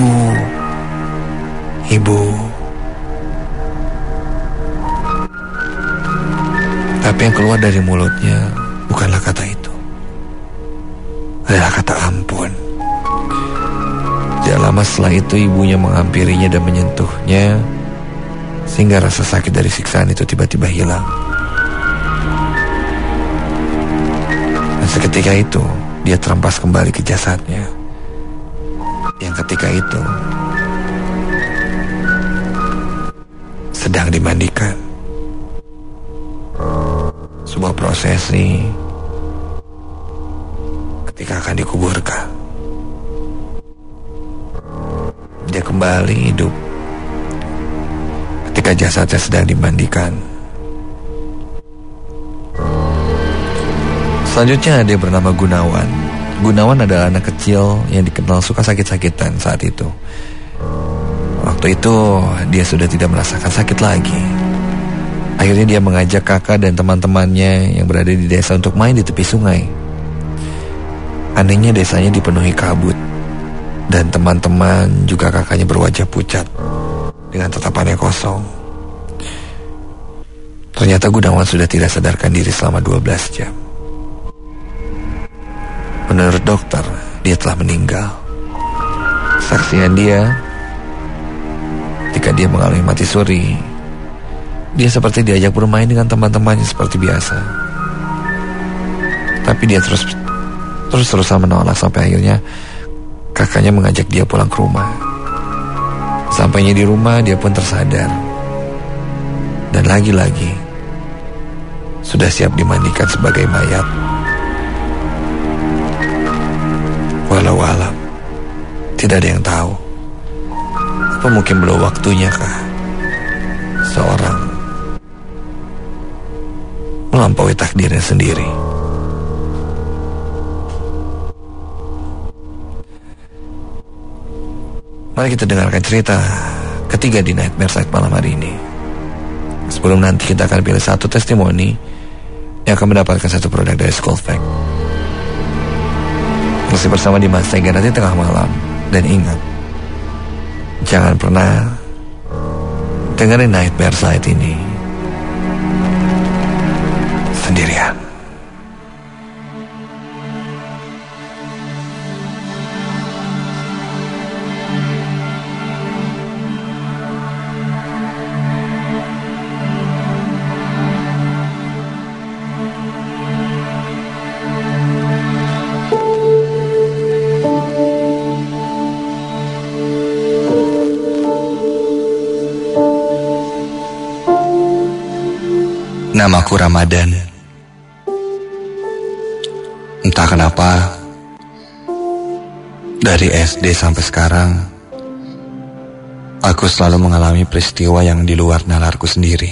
Tapi yang keluar dari mulutnya bukanlah kata itu. Adalah kata ampun. Tidak lama setelah itu ibunya menghampirinya dan menyentuhnya, sehingga rasa sakit dari siksaan itu tiba-tiba hilang. Dan seketika itu dia terempas kembali ke jasadnya, yang ketika itu sedang dimandikan. Sebuah prosesi ketika akan dikuburkan. Dia kembali hidup ketika jasadnya sedang dimandikan. Selanjutnya ada yang bernama Gunawan. Gunawan adalah anak kecil yang dikenal suka sakit-sakitan saat itu. Waktu itu dia sudah tidak merasakan sakit lagi. Akhirnya dia mengajak kakak dan teman-temannya yang berada di desa untuk main di tepi sungai. Anehnya desanya dipenuhi kabut, dan teman-teman juga kakaknya berwajah pucat dengan tatapannya kosong. Ternyata Gunawan sudah tidak sadarkan diri selama 12 jam. Menurut dokter, dia telah meninggal. Kesaksian dia, ketika dia mengalami mati suri, dia seperti diajak bermain dengan teman-temannya seperti biasa. Tapi dia terus-terusan menolak sampai akhirnya kakaknya mengajak dia pulang ke rumah. Sampainya di rumah dia pun tersadar. Dan lagi-lagi sudah siap dimandikan sebagai mayat. Walau alam, tidak ada yang tahu. Apa mungkin belum waktunya kah seorang melampaui takdirnya sendiri. Mari kita dengarkan cerita ketiga di Nightmare Site malam hari ini. Sebelum nanti kita akan pilih satu testimoni yang akan mendapatkan satu produk dari Skull Fact. Masih bersama di Mas Tega nanti tengah malam. Dan ingat, jangan pernah dengerin Nightmare Site ini Namaku Ramadan. Entah kenapa, dari SD sampai sekarang, aku selalu mengalami peristiwa yang di luar nalarku sendiri.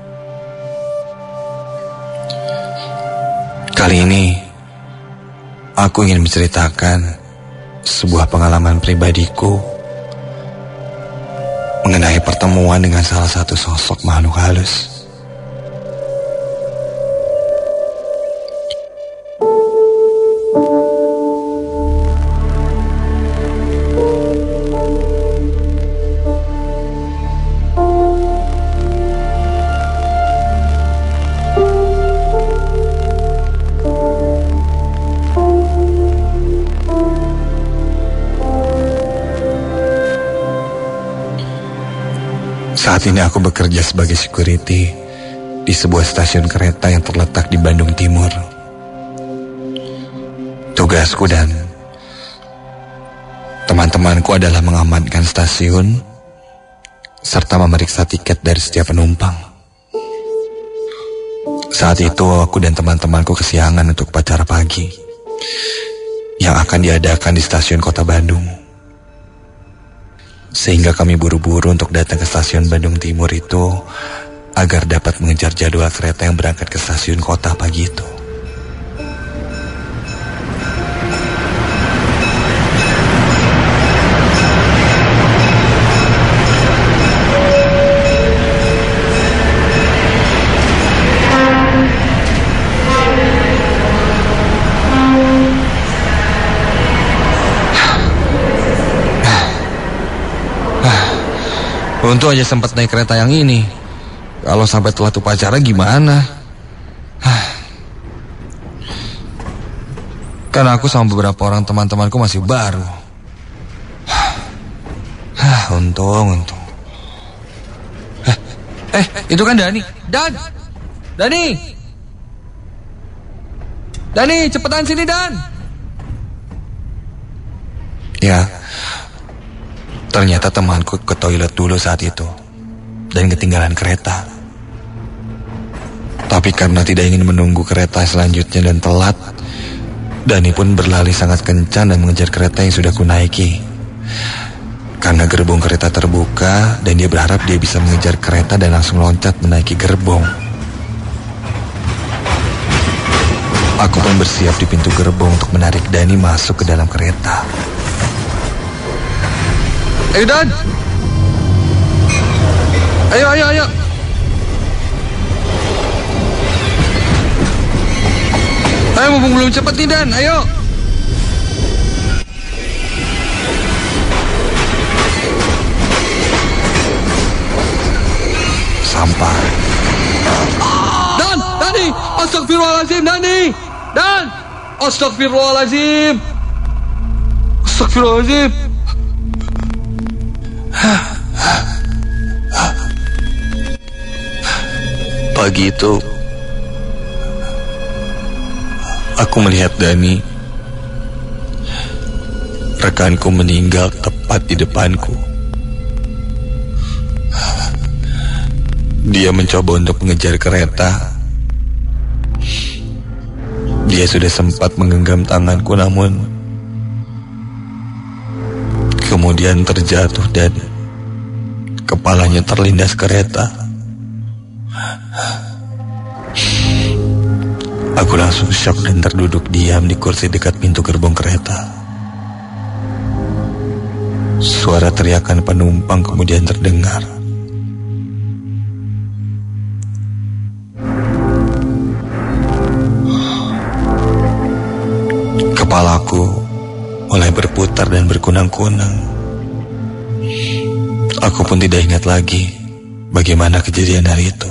Kali ini, aku ingin menceritakan sebuah pengalaman pribadiku mengenai pertemuan dengan salah satu sosok makhluk halus. Saat ini aku bekerja sebagai security di sebuah stasiun kereta yang terletak di Bandung Timur. Tugasku dan teman-temanku adalah mengamankan stasiun serta memeriksa tiket dari setiap penumpang. Saat itu aku dan teman-temanku kesiangan untuk upacara pagi yang akan diadakan di stasiun kota Bandung. Sehingga kami buru-buru untuk datang ke stasiun Bandung Timur itu agar dapat mengejar jadwal kereta yang berangkat ke stasiun kota pagi itu. Untung aja sempat naik kereta yang ini. Kalau sampai telat upacara gimana? Kan aku sama beberapa orang teman-temanku masih baru. Untung. Itu kan Dani. Dani, cepetan sini, Dan. Ya. Ternyata temanku ke toilet dulu saat itu dan ketinggalan kereta. Tapi karena tidak ingin menunggu kereta selanjutnya dan telat, Dani pun berlari sangat kencang dan mengejar kereta yang sudah kunaiki. Karena gerbong kereta terbuka dan dia berharap dia bisa mengejar kereta dan langsung loncat menaiki gerbong. Aku pun bersiap di pintu gerbong untuk menarik Dani masuk ke dalam kereta. Ayo Dan. Ayo. Ayo mumpung belum cepat nih Dan, ayo. Sampai. Dani, astagfirullahaladzim Dani. Dan, astagfirullahaladzim. Pagi itu aku melihat Dani, rekanku, meninggal tepat di depanku. Dia mencoba untuk mengejar kereta. Dia sudah sempat menggenggam tanganku, namun kemudian terjatuh dan kepalanya terlindas kereta. Aku langsung syok dan terduduk diam di kursi dekat pintu gerbong kereta. Suara teriakan penumpang kemudian terdengar. Kepalaku mulai berputar dan berkunang-kunang. Aku pun tidak ingat lagi bagaimana kejadian hari itu.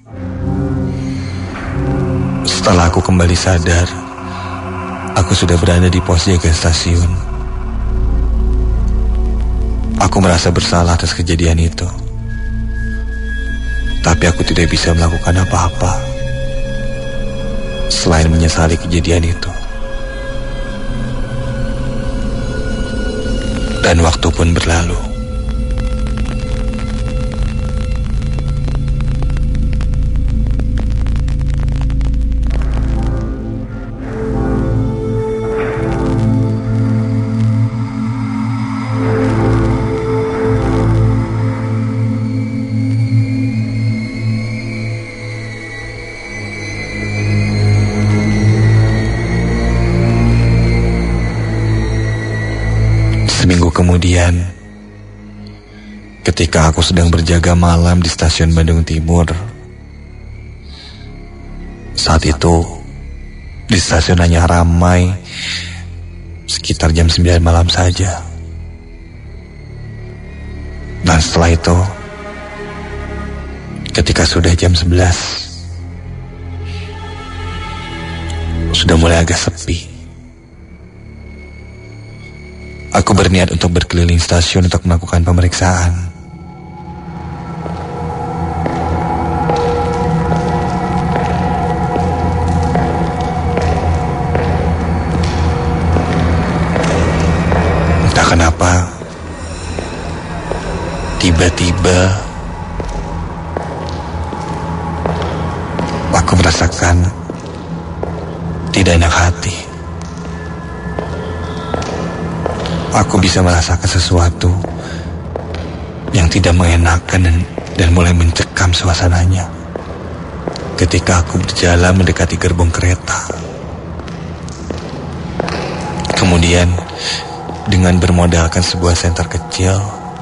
Setelah aku kembali sadar, aku sudah berada di pos jaga stasiun. Aku merasa bersalah atas kejadian itu. Tapi aku tidak bisa melakukan apa-apa selain menyesali kejadian itu. Dan waktu pun berlalu. Seminggu kemudian, ketika aku sedang berjaga malam di stasiun Bandung Timur, saat itu di stasiun hanya ramai sekitar jam 9 malam saja. Dan setelah itu, ketika sudah jam 11, sudah mulai agak sepi. Aku berniat untuk berkeliling stasiun untuk melakukan pemeriksaan. Entah kenapa, tiba-tiba aku merasakan tidak enak hati. Aku bisa merasakan sesuatu yang tidak mengenakan dan mulai mencekam suasananya ketika aku berjalan mendekati gerbong kereta. Kemudian, dengan bermodalkan sebuah senter kecil,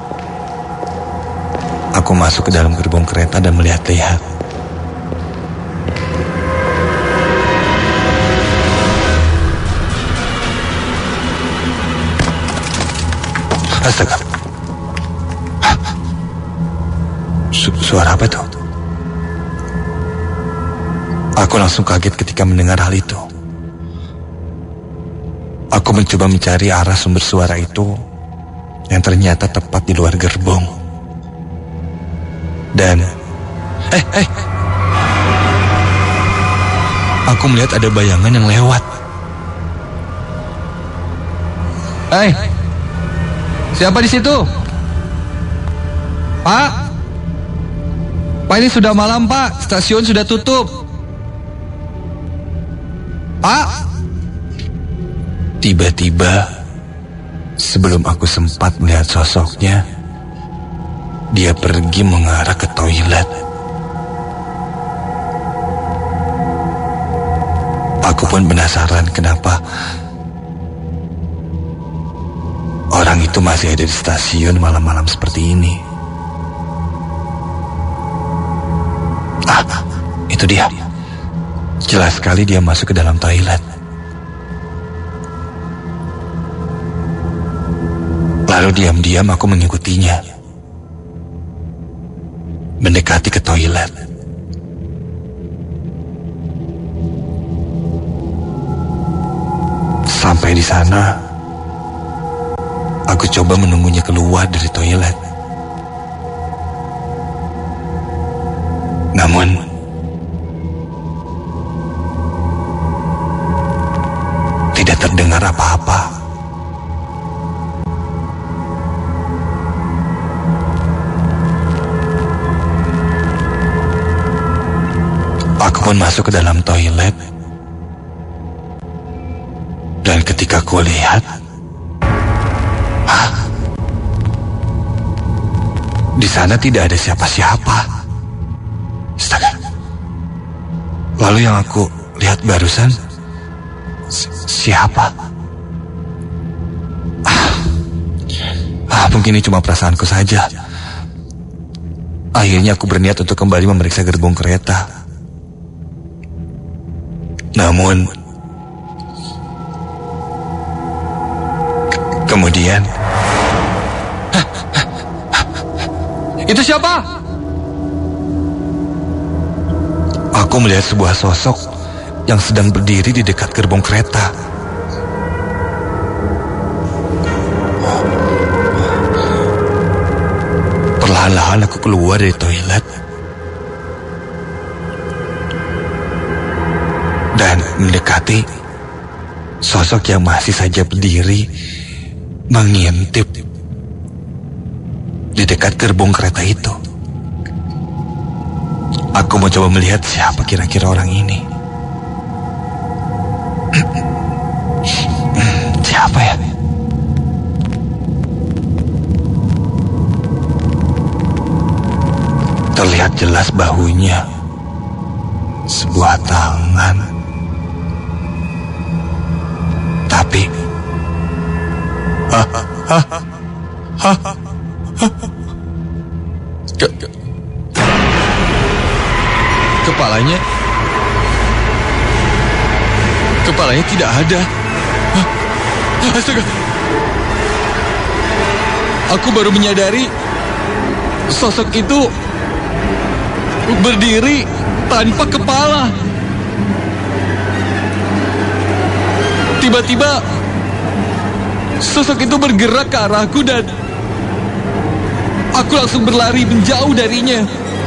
aku masuk ke dalam gerbong kereta dan melihat-lihat. Astaga. Suara apa itu? Aku langsung kaget ketika mendengar hal itu. Aku mencoba mencari arah sumber suara itu yang ternyata tepat di luar gerbong. Dan aku melihat ada bayangan yang lewat. Siapa di situ? Pak? Pak, ini sudah malam, Pak. Stasiun sudah tutup. Pak? Tiba-tiba, sebelum aku sempat melihat sosoknya, dia pergi mengarah ke toilet. Aku pun penasaran kenapa orang itu masih ada di stasiun malam-malam seperti ini. Itu dia. Jelas sekali dia masuk ke dalam toilet. Lalu diam-diam aku mengikutinya, mendekati ke toilet. Sampai di sana, aku coba menunggunya keluar dari toilet. Namun, tidak terdengar apa-apa. Aku pun masuk ke dalam toilet. Dan ketika ku lihat, di sana tidak ada siapa-siapa. Astaga. Lalu yang aku lihat barusan, siapa? Mungkin ini cuma perasaanku saja. Akhirnya aku berniat untuk kembali memeriksa gerbong kereta. Namun, kemudian, itu siapa? Aku melihat sebuah sosok yang sedang berdiri di dekat gerbong kereta. Perlahan-lahan aku keluar dari toilet dan mendekati sosok yang masih saja berdiri mengintip di dekat gerbong kereta itu. Aku mau coba melihat siapa kira-kira orang ini. Siapa ya? Terlihat jelas bahunya, sebuah tangan. Tapi Kepalanya tidak ada. Astaga. Aku baru menyadari sosok itu berdiri tanpa kepala. Tiba-tiba sosok itu bergerak ke arahku dan aku langsung berlari menjauh darinya.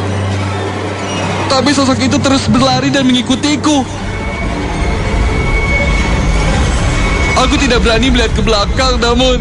Tapi sosok itu terus berlari dan mengikutiku. Aku tidak berani melihat ke belakang, namun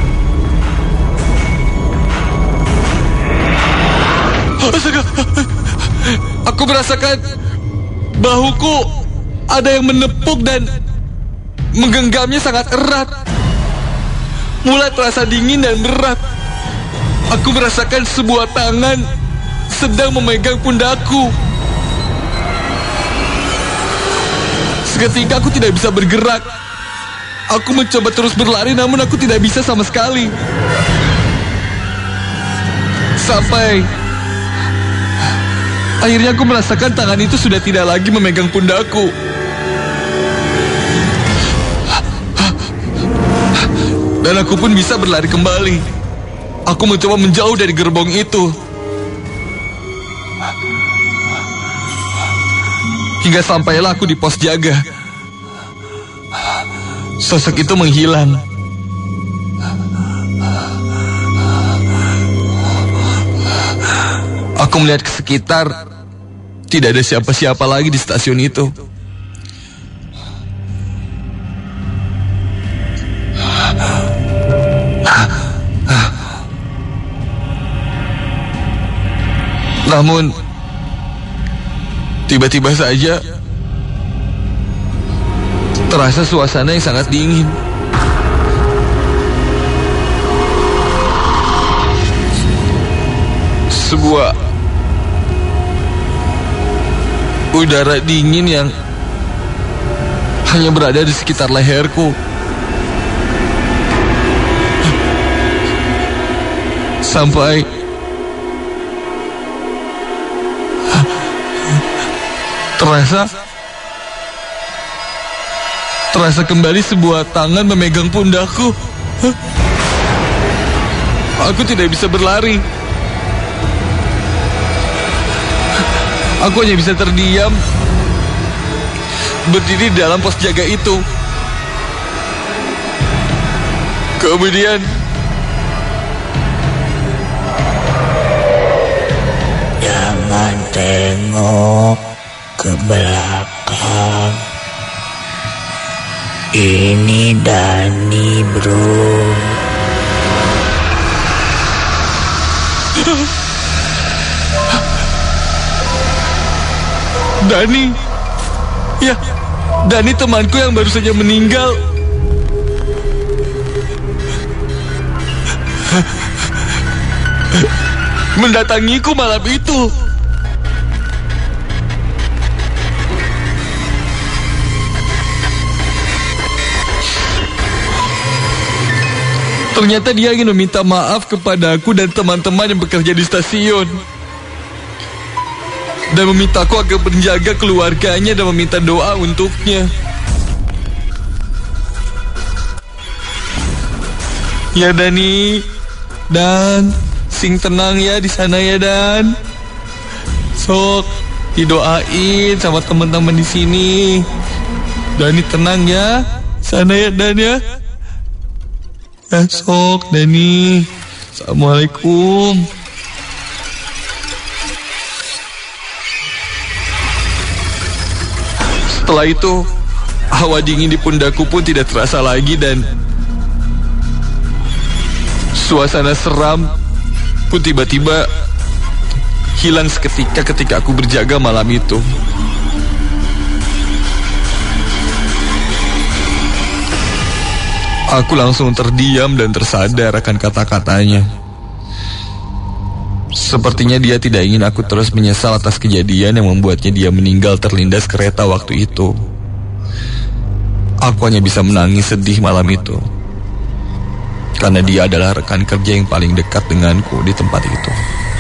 aku merasakan bahuku ada yang menepuk dan menggenggamnya sangat erat. Mulai terasa dingin dan berat. Aku merasakan sebuah tangan sedang memegang pundakku. Seketika aku tidak bisa bergerak. Aku mencoba terus berlari, namun aku tidak bisa sama sekali. Sampai akhirnya aku merasakan tangan itu sudah tidak lagi memegang pundakku. Dan aku pun bisa berlari kembali. Aku mencoba menjauh dari gerbong itu. Hingga sampailah aku di pos jaga. Sosok itu menghilang. Aku melihat ke sekitar. Tidak ada siapa-siapa lagi di stasiun itu. Namun tiba-tiba saja terasa suasana yang sangat dingin. Sebuah udara dingin yang hanya berada di sekitar leherku. Sampai terasa kembali sebuah tangan memegang pundakku. Aku tidak bisa berlari. Aku hanya bisa terdiam, berdiri di dalam pos jaga itu. Kemudian jangan tengok ke belakang. Ini Dani, bro. Dani. Ya, Dani temanku yang baru saja meninggal. Mendatangiku malam itu. Ternyata dia ingin meminta maaf kepada aku dan teman-teman yang bekerja di stasiun. Dan memintaku agar menjaga keluarganya dan meminta doa untuknya. Ya Dani, Dan, sing tenang ya di sana ya Dan. Sok didoain sama teman-teman di sini. Dani tenang ya, sana ya Dan ya. Ya sok Dani. Assalamualaikum. Setelah itu, hawa dingin di pundakku pun tidak terasa lagi dan suasana seram pun tiba-tiba hilang seketika ketika aku berjaga malam itu. Aku langsung terdiam dan tersadar akan kata-katanya. Sepertinya dia tidak ingin aku terus menyesal atas kejadian yang membuatnya dia meninggal terlindas kereta waktu itu. Aku hanya bisa menangis sedih malam itu. karena dia adalah rekan kerja yang paling dekat denganku di tempat itu.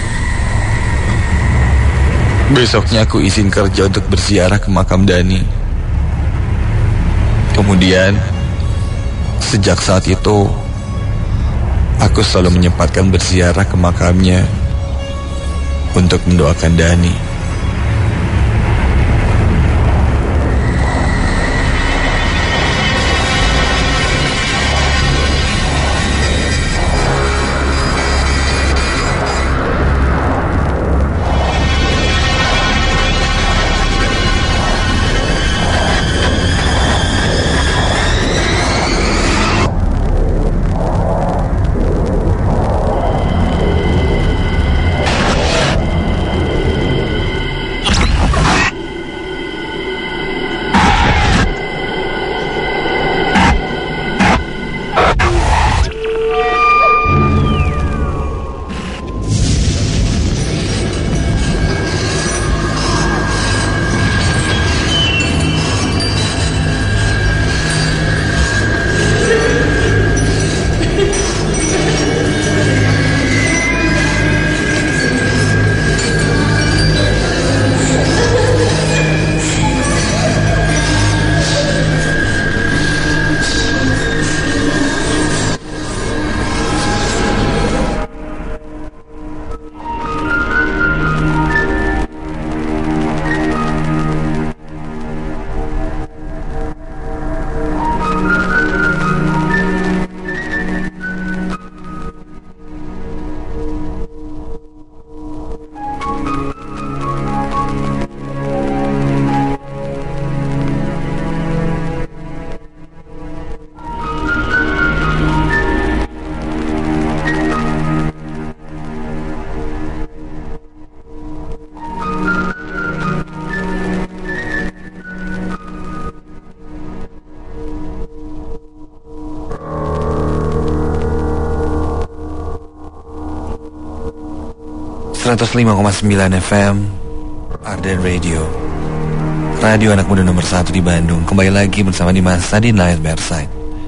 Besoknya aku izin kerja untuk berziarah ke makam Dani. Kemudian, sejak saat itu, aku selalu menyempatkan berziarah ke makamnya untuk mendoakan Dani. FM Arden Radio, radio anak muda nomor 1 di Bandung. Kembali lagi bersama Dimas di Night Bearside.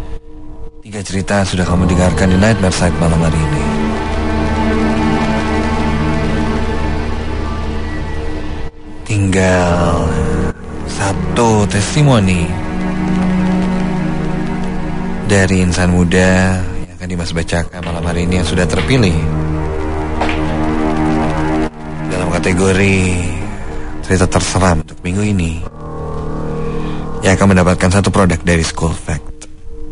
3 cerita sudah kamu dengarkan di Night Bearside malam hari ini. Tinggal satu testimoni dari insan muda yang akan Dimas bacakan malam hari ini yang sudah terpilih kategori cerita terseram untuk minggu ini, yang akan mendapatkan satu produk dari School Fact.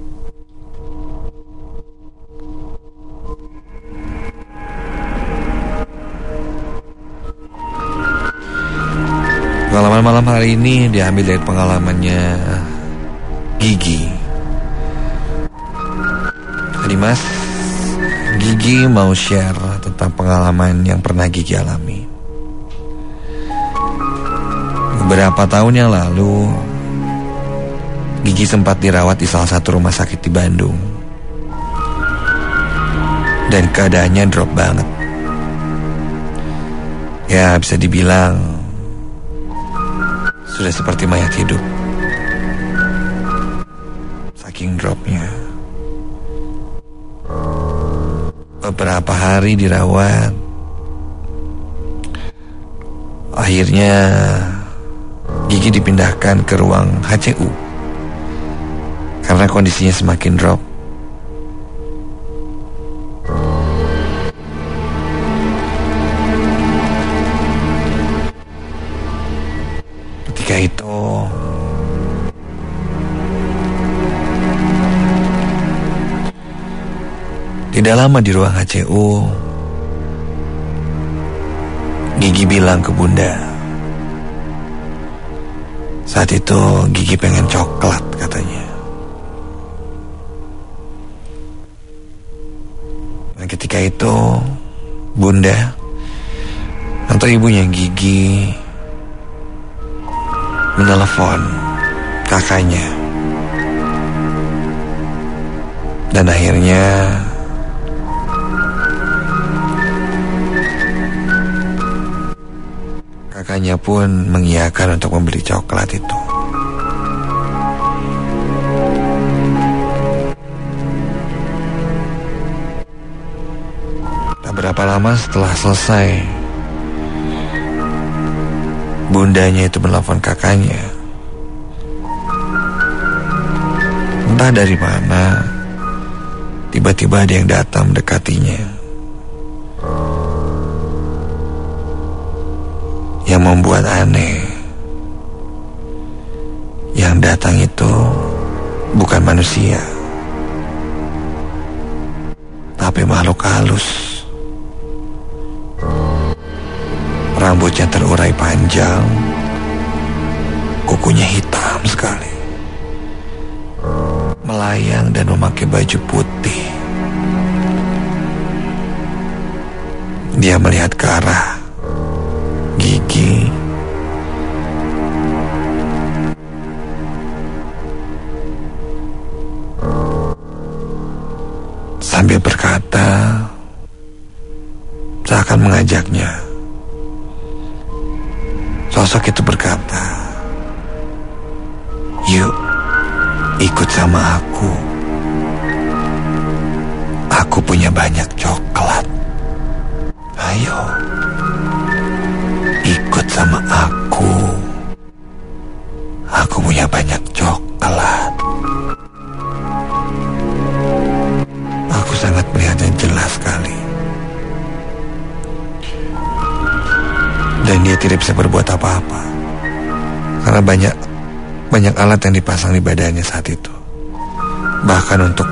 Pengalaman malam hari ini diambil dari pengalamannya Gigi. Tadi Mas, Gigi mau share tentang pengalaman yang pernah Gigi alami. Beberapa tahun yang lalu, Gigi sempat dirawat di salah satu rumah sakit di Bandung. Dan keadaannya drop banget. Ya, bisa dibilang sudah seperti mayat hidup. Saking dropnya. Beberapa hari dirawat. Akhirnya Gigi dipindahkan ke ruang HCU karena kondisinya semakin drop. Ketika itu tidak lama di ruang HCU, Gigi bilang ke Bunda. Saat itu Gigi pengen coklat katanya. Dan ketika itu Bunda atau ibunya Gigi menelepon kakaknya. Dan akhirnya kakaknya pun mengiyakan untuk membeli coklat itu. lama setelah selesai, bundanya itu menelpon kakaknya. Entah dari mana, tiba-tiba ada yang datang mendekatinya, yang membuat aneh. Yang datang itu bukan manusia, tapi makhluk halus. Rambutnya terurai panjang, kukunya hitam sekali, melayang dan memakai baju putih. Dia melihat ke arah Gigi. Sambil berkata, seakan mengajaknya. Sosok itu berkata, "Yuk, ikut sama aku. Aku punya banyak coklat. Ayo, ikut sama aku. Aku punya banyak coklat." Aku sangat melihatnya jelas sekali. Dan dia tidak bisa berbuat apa-apa, karena banyak alat yang dipasang di badannya saat itu. Bahkan untuk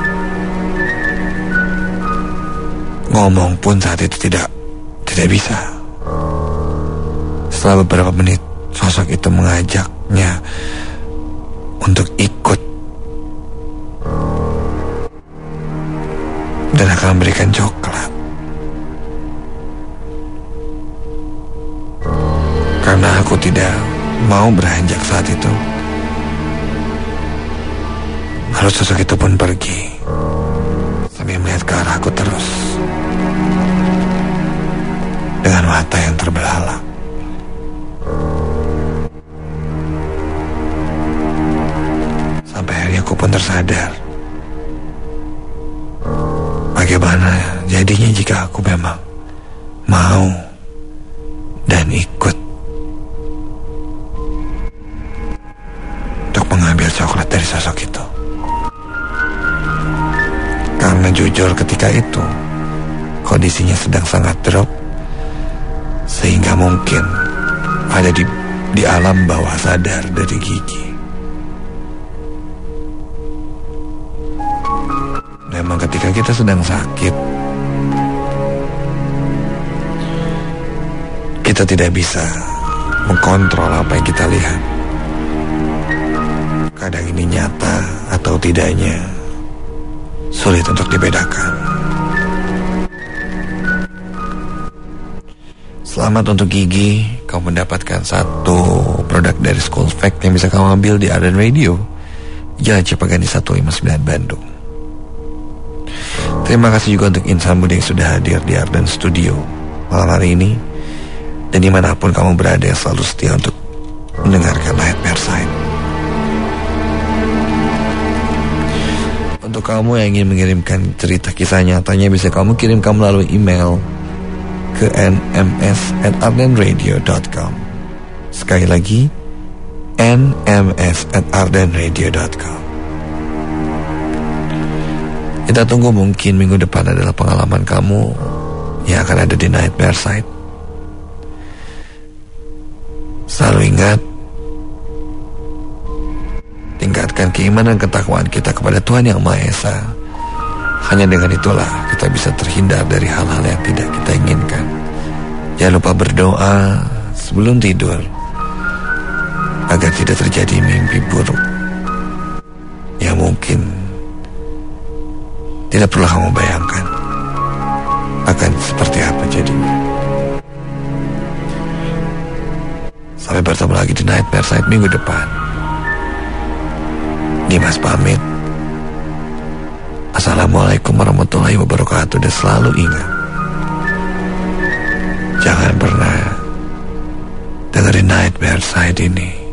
ngomong pun saat itu tidak bisa. Setelah beberapa menit, sosok itu mengajaknya untuk ikut dan akan memberikan coklat. Karena aku tidak mau beranjak saat itu, lalu sosok itu pun pergi sambil melihat ke arahku terus dengan mata yang terbelalak. Sampai akhirnya aku pun tersadar, bagaimana jadinya jika aku memang mau dan ikut untuk mengambil coklat dari sosok itu. Karena jujur ketika itu kondisinya sedang sangat drop, sehingga mungkin ada di alam bawah sadar dari Gigi. Memang ketika kita sedang sakit, kita tidak bisa mengkontrol apa yang kita lihat. Kadang ini nyata atau tidaknya sulit untuk dibedakan. Selamat untuk Gigi, kau mendapatkan satu produk dari School Fact yang bisa kamu ambil di Arden Radio, Jalan Cipaganti 159 Bandung. Terima kasih juga untuk insan muda yang sudah hadir di Arden Studio malam hari ini. Dan dimanapun kamu berada, yang selalu setia untuk mendengarkan Night Perside. Untuk kamu yang ingin mengirimkan cerita kisah nyatanya, bisa kamu kirimkan melalui email ke nms@ardenradio.com. Sekali lagi, nms@ardenradio.com. Kita tunggu, mungkin minggu depan adalah pengalaman kamu yang akan ada di Night Perside. Selalu ingat, tingkatkan keimanan ketakwaan kita kepada Tuhan Yang Maha Esa. Hanya dengan itulah kita bisa terhindar dari hal-hal yang tidak kita inginkan. Jangan lupa berdoa sebelum tidur agar tidak terjadi mimpi buruk yang mungkin tidak perlu kamu bayangkan akan seperti apa jadinya. Sampai bertemu lagi di Night Perside minggu depan. Dimas pamit. Assalamualaikum warahmatullahi wabarakatuh. Dan selalu ingat, jangan pernah dengerin Night Perside ini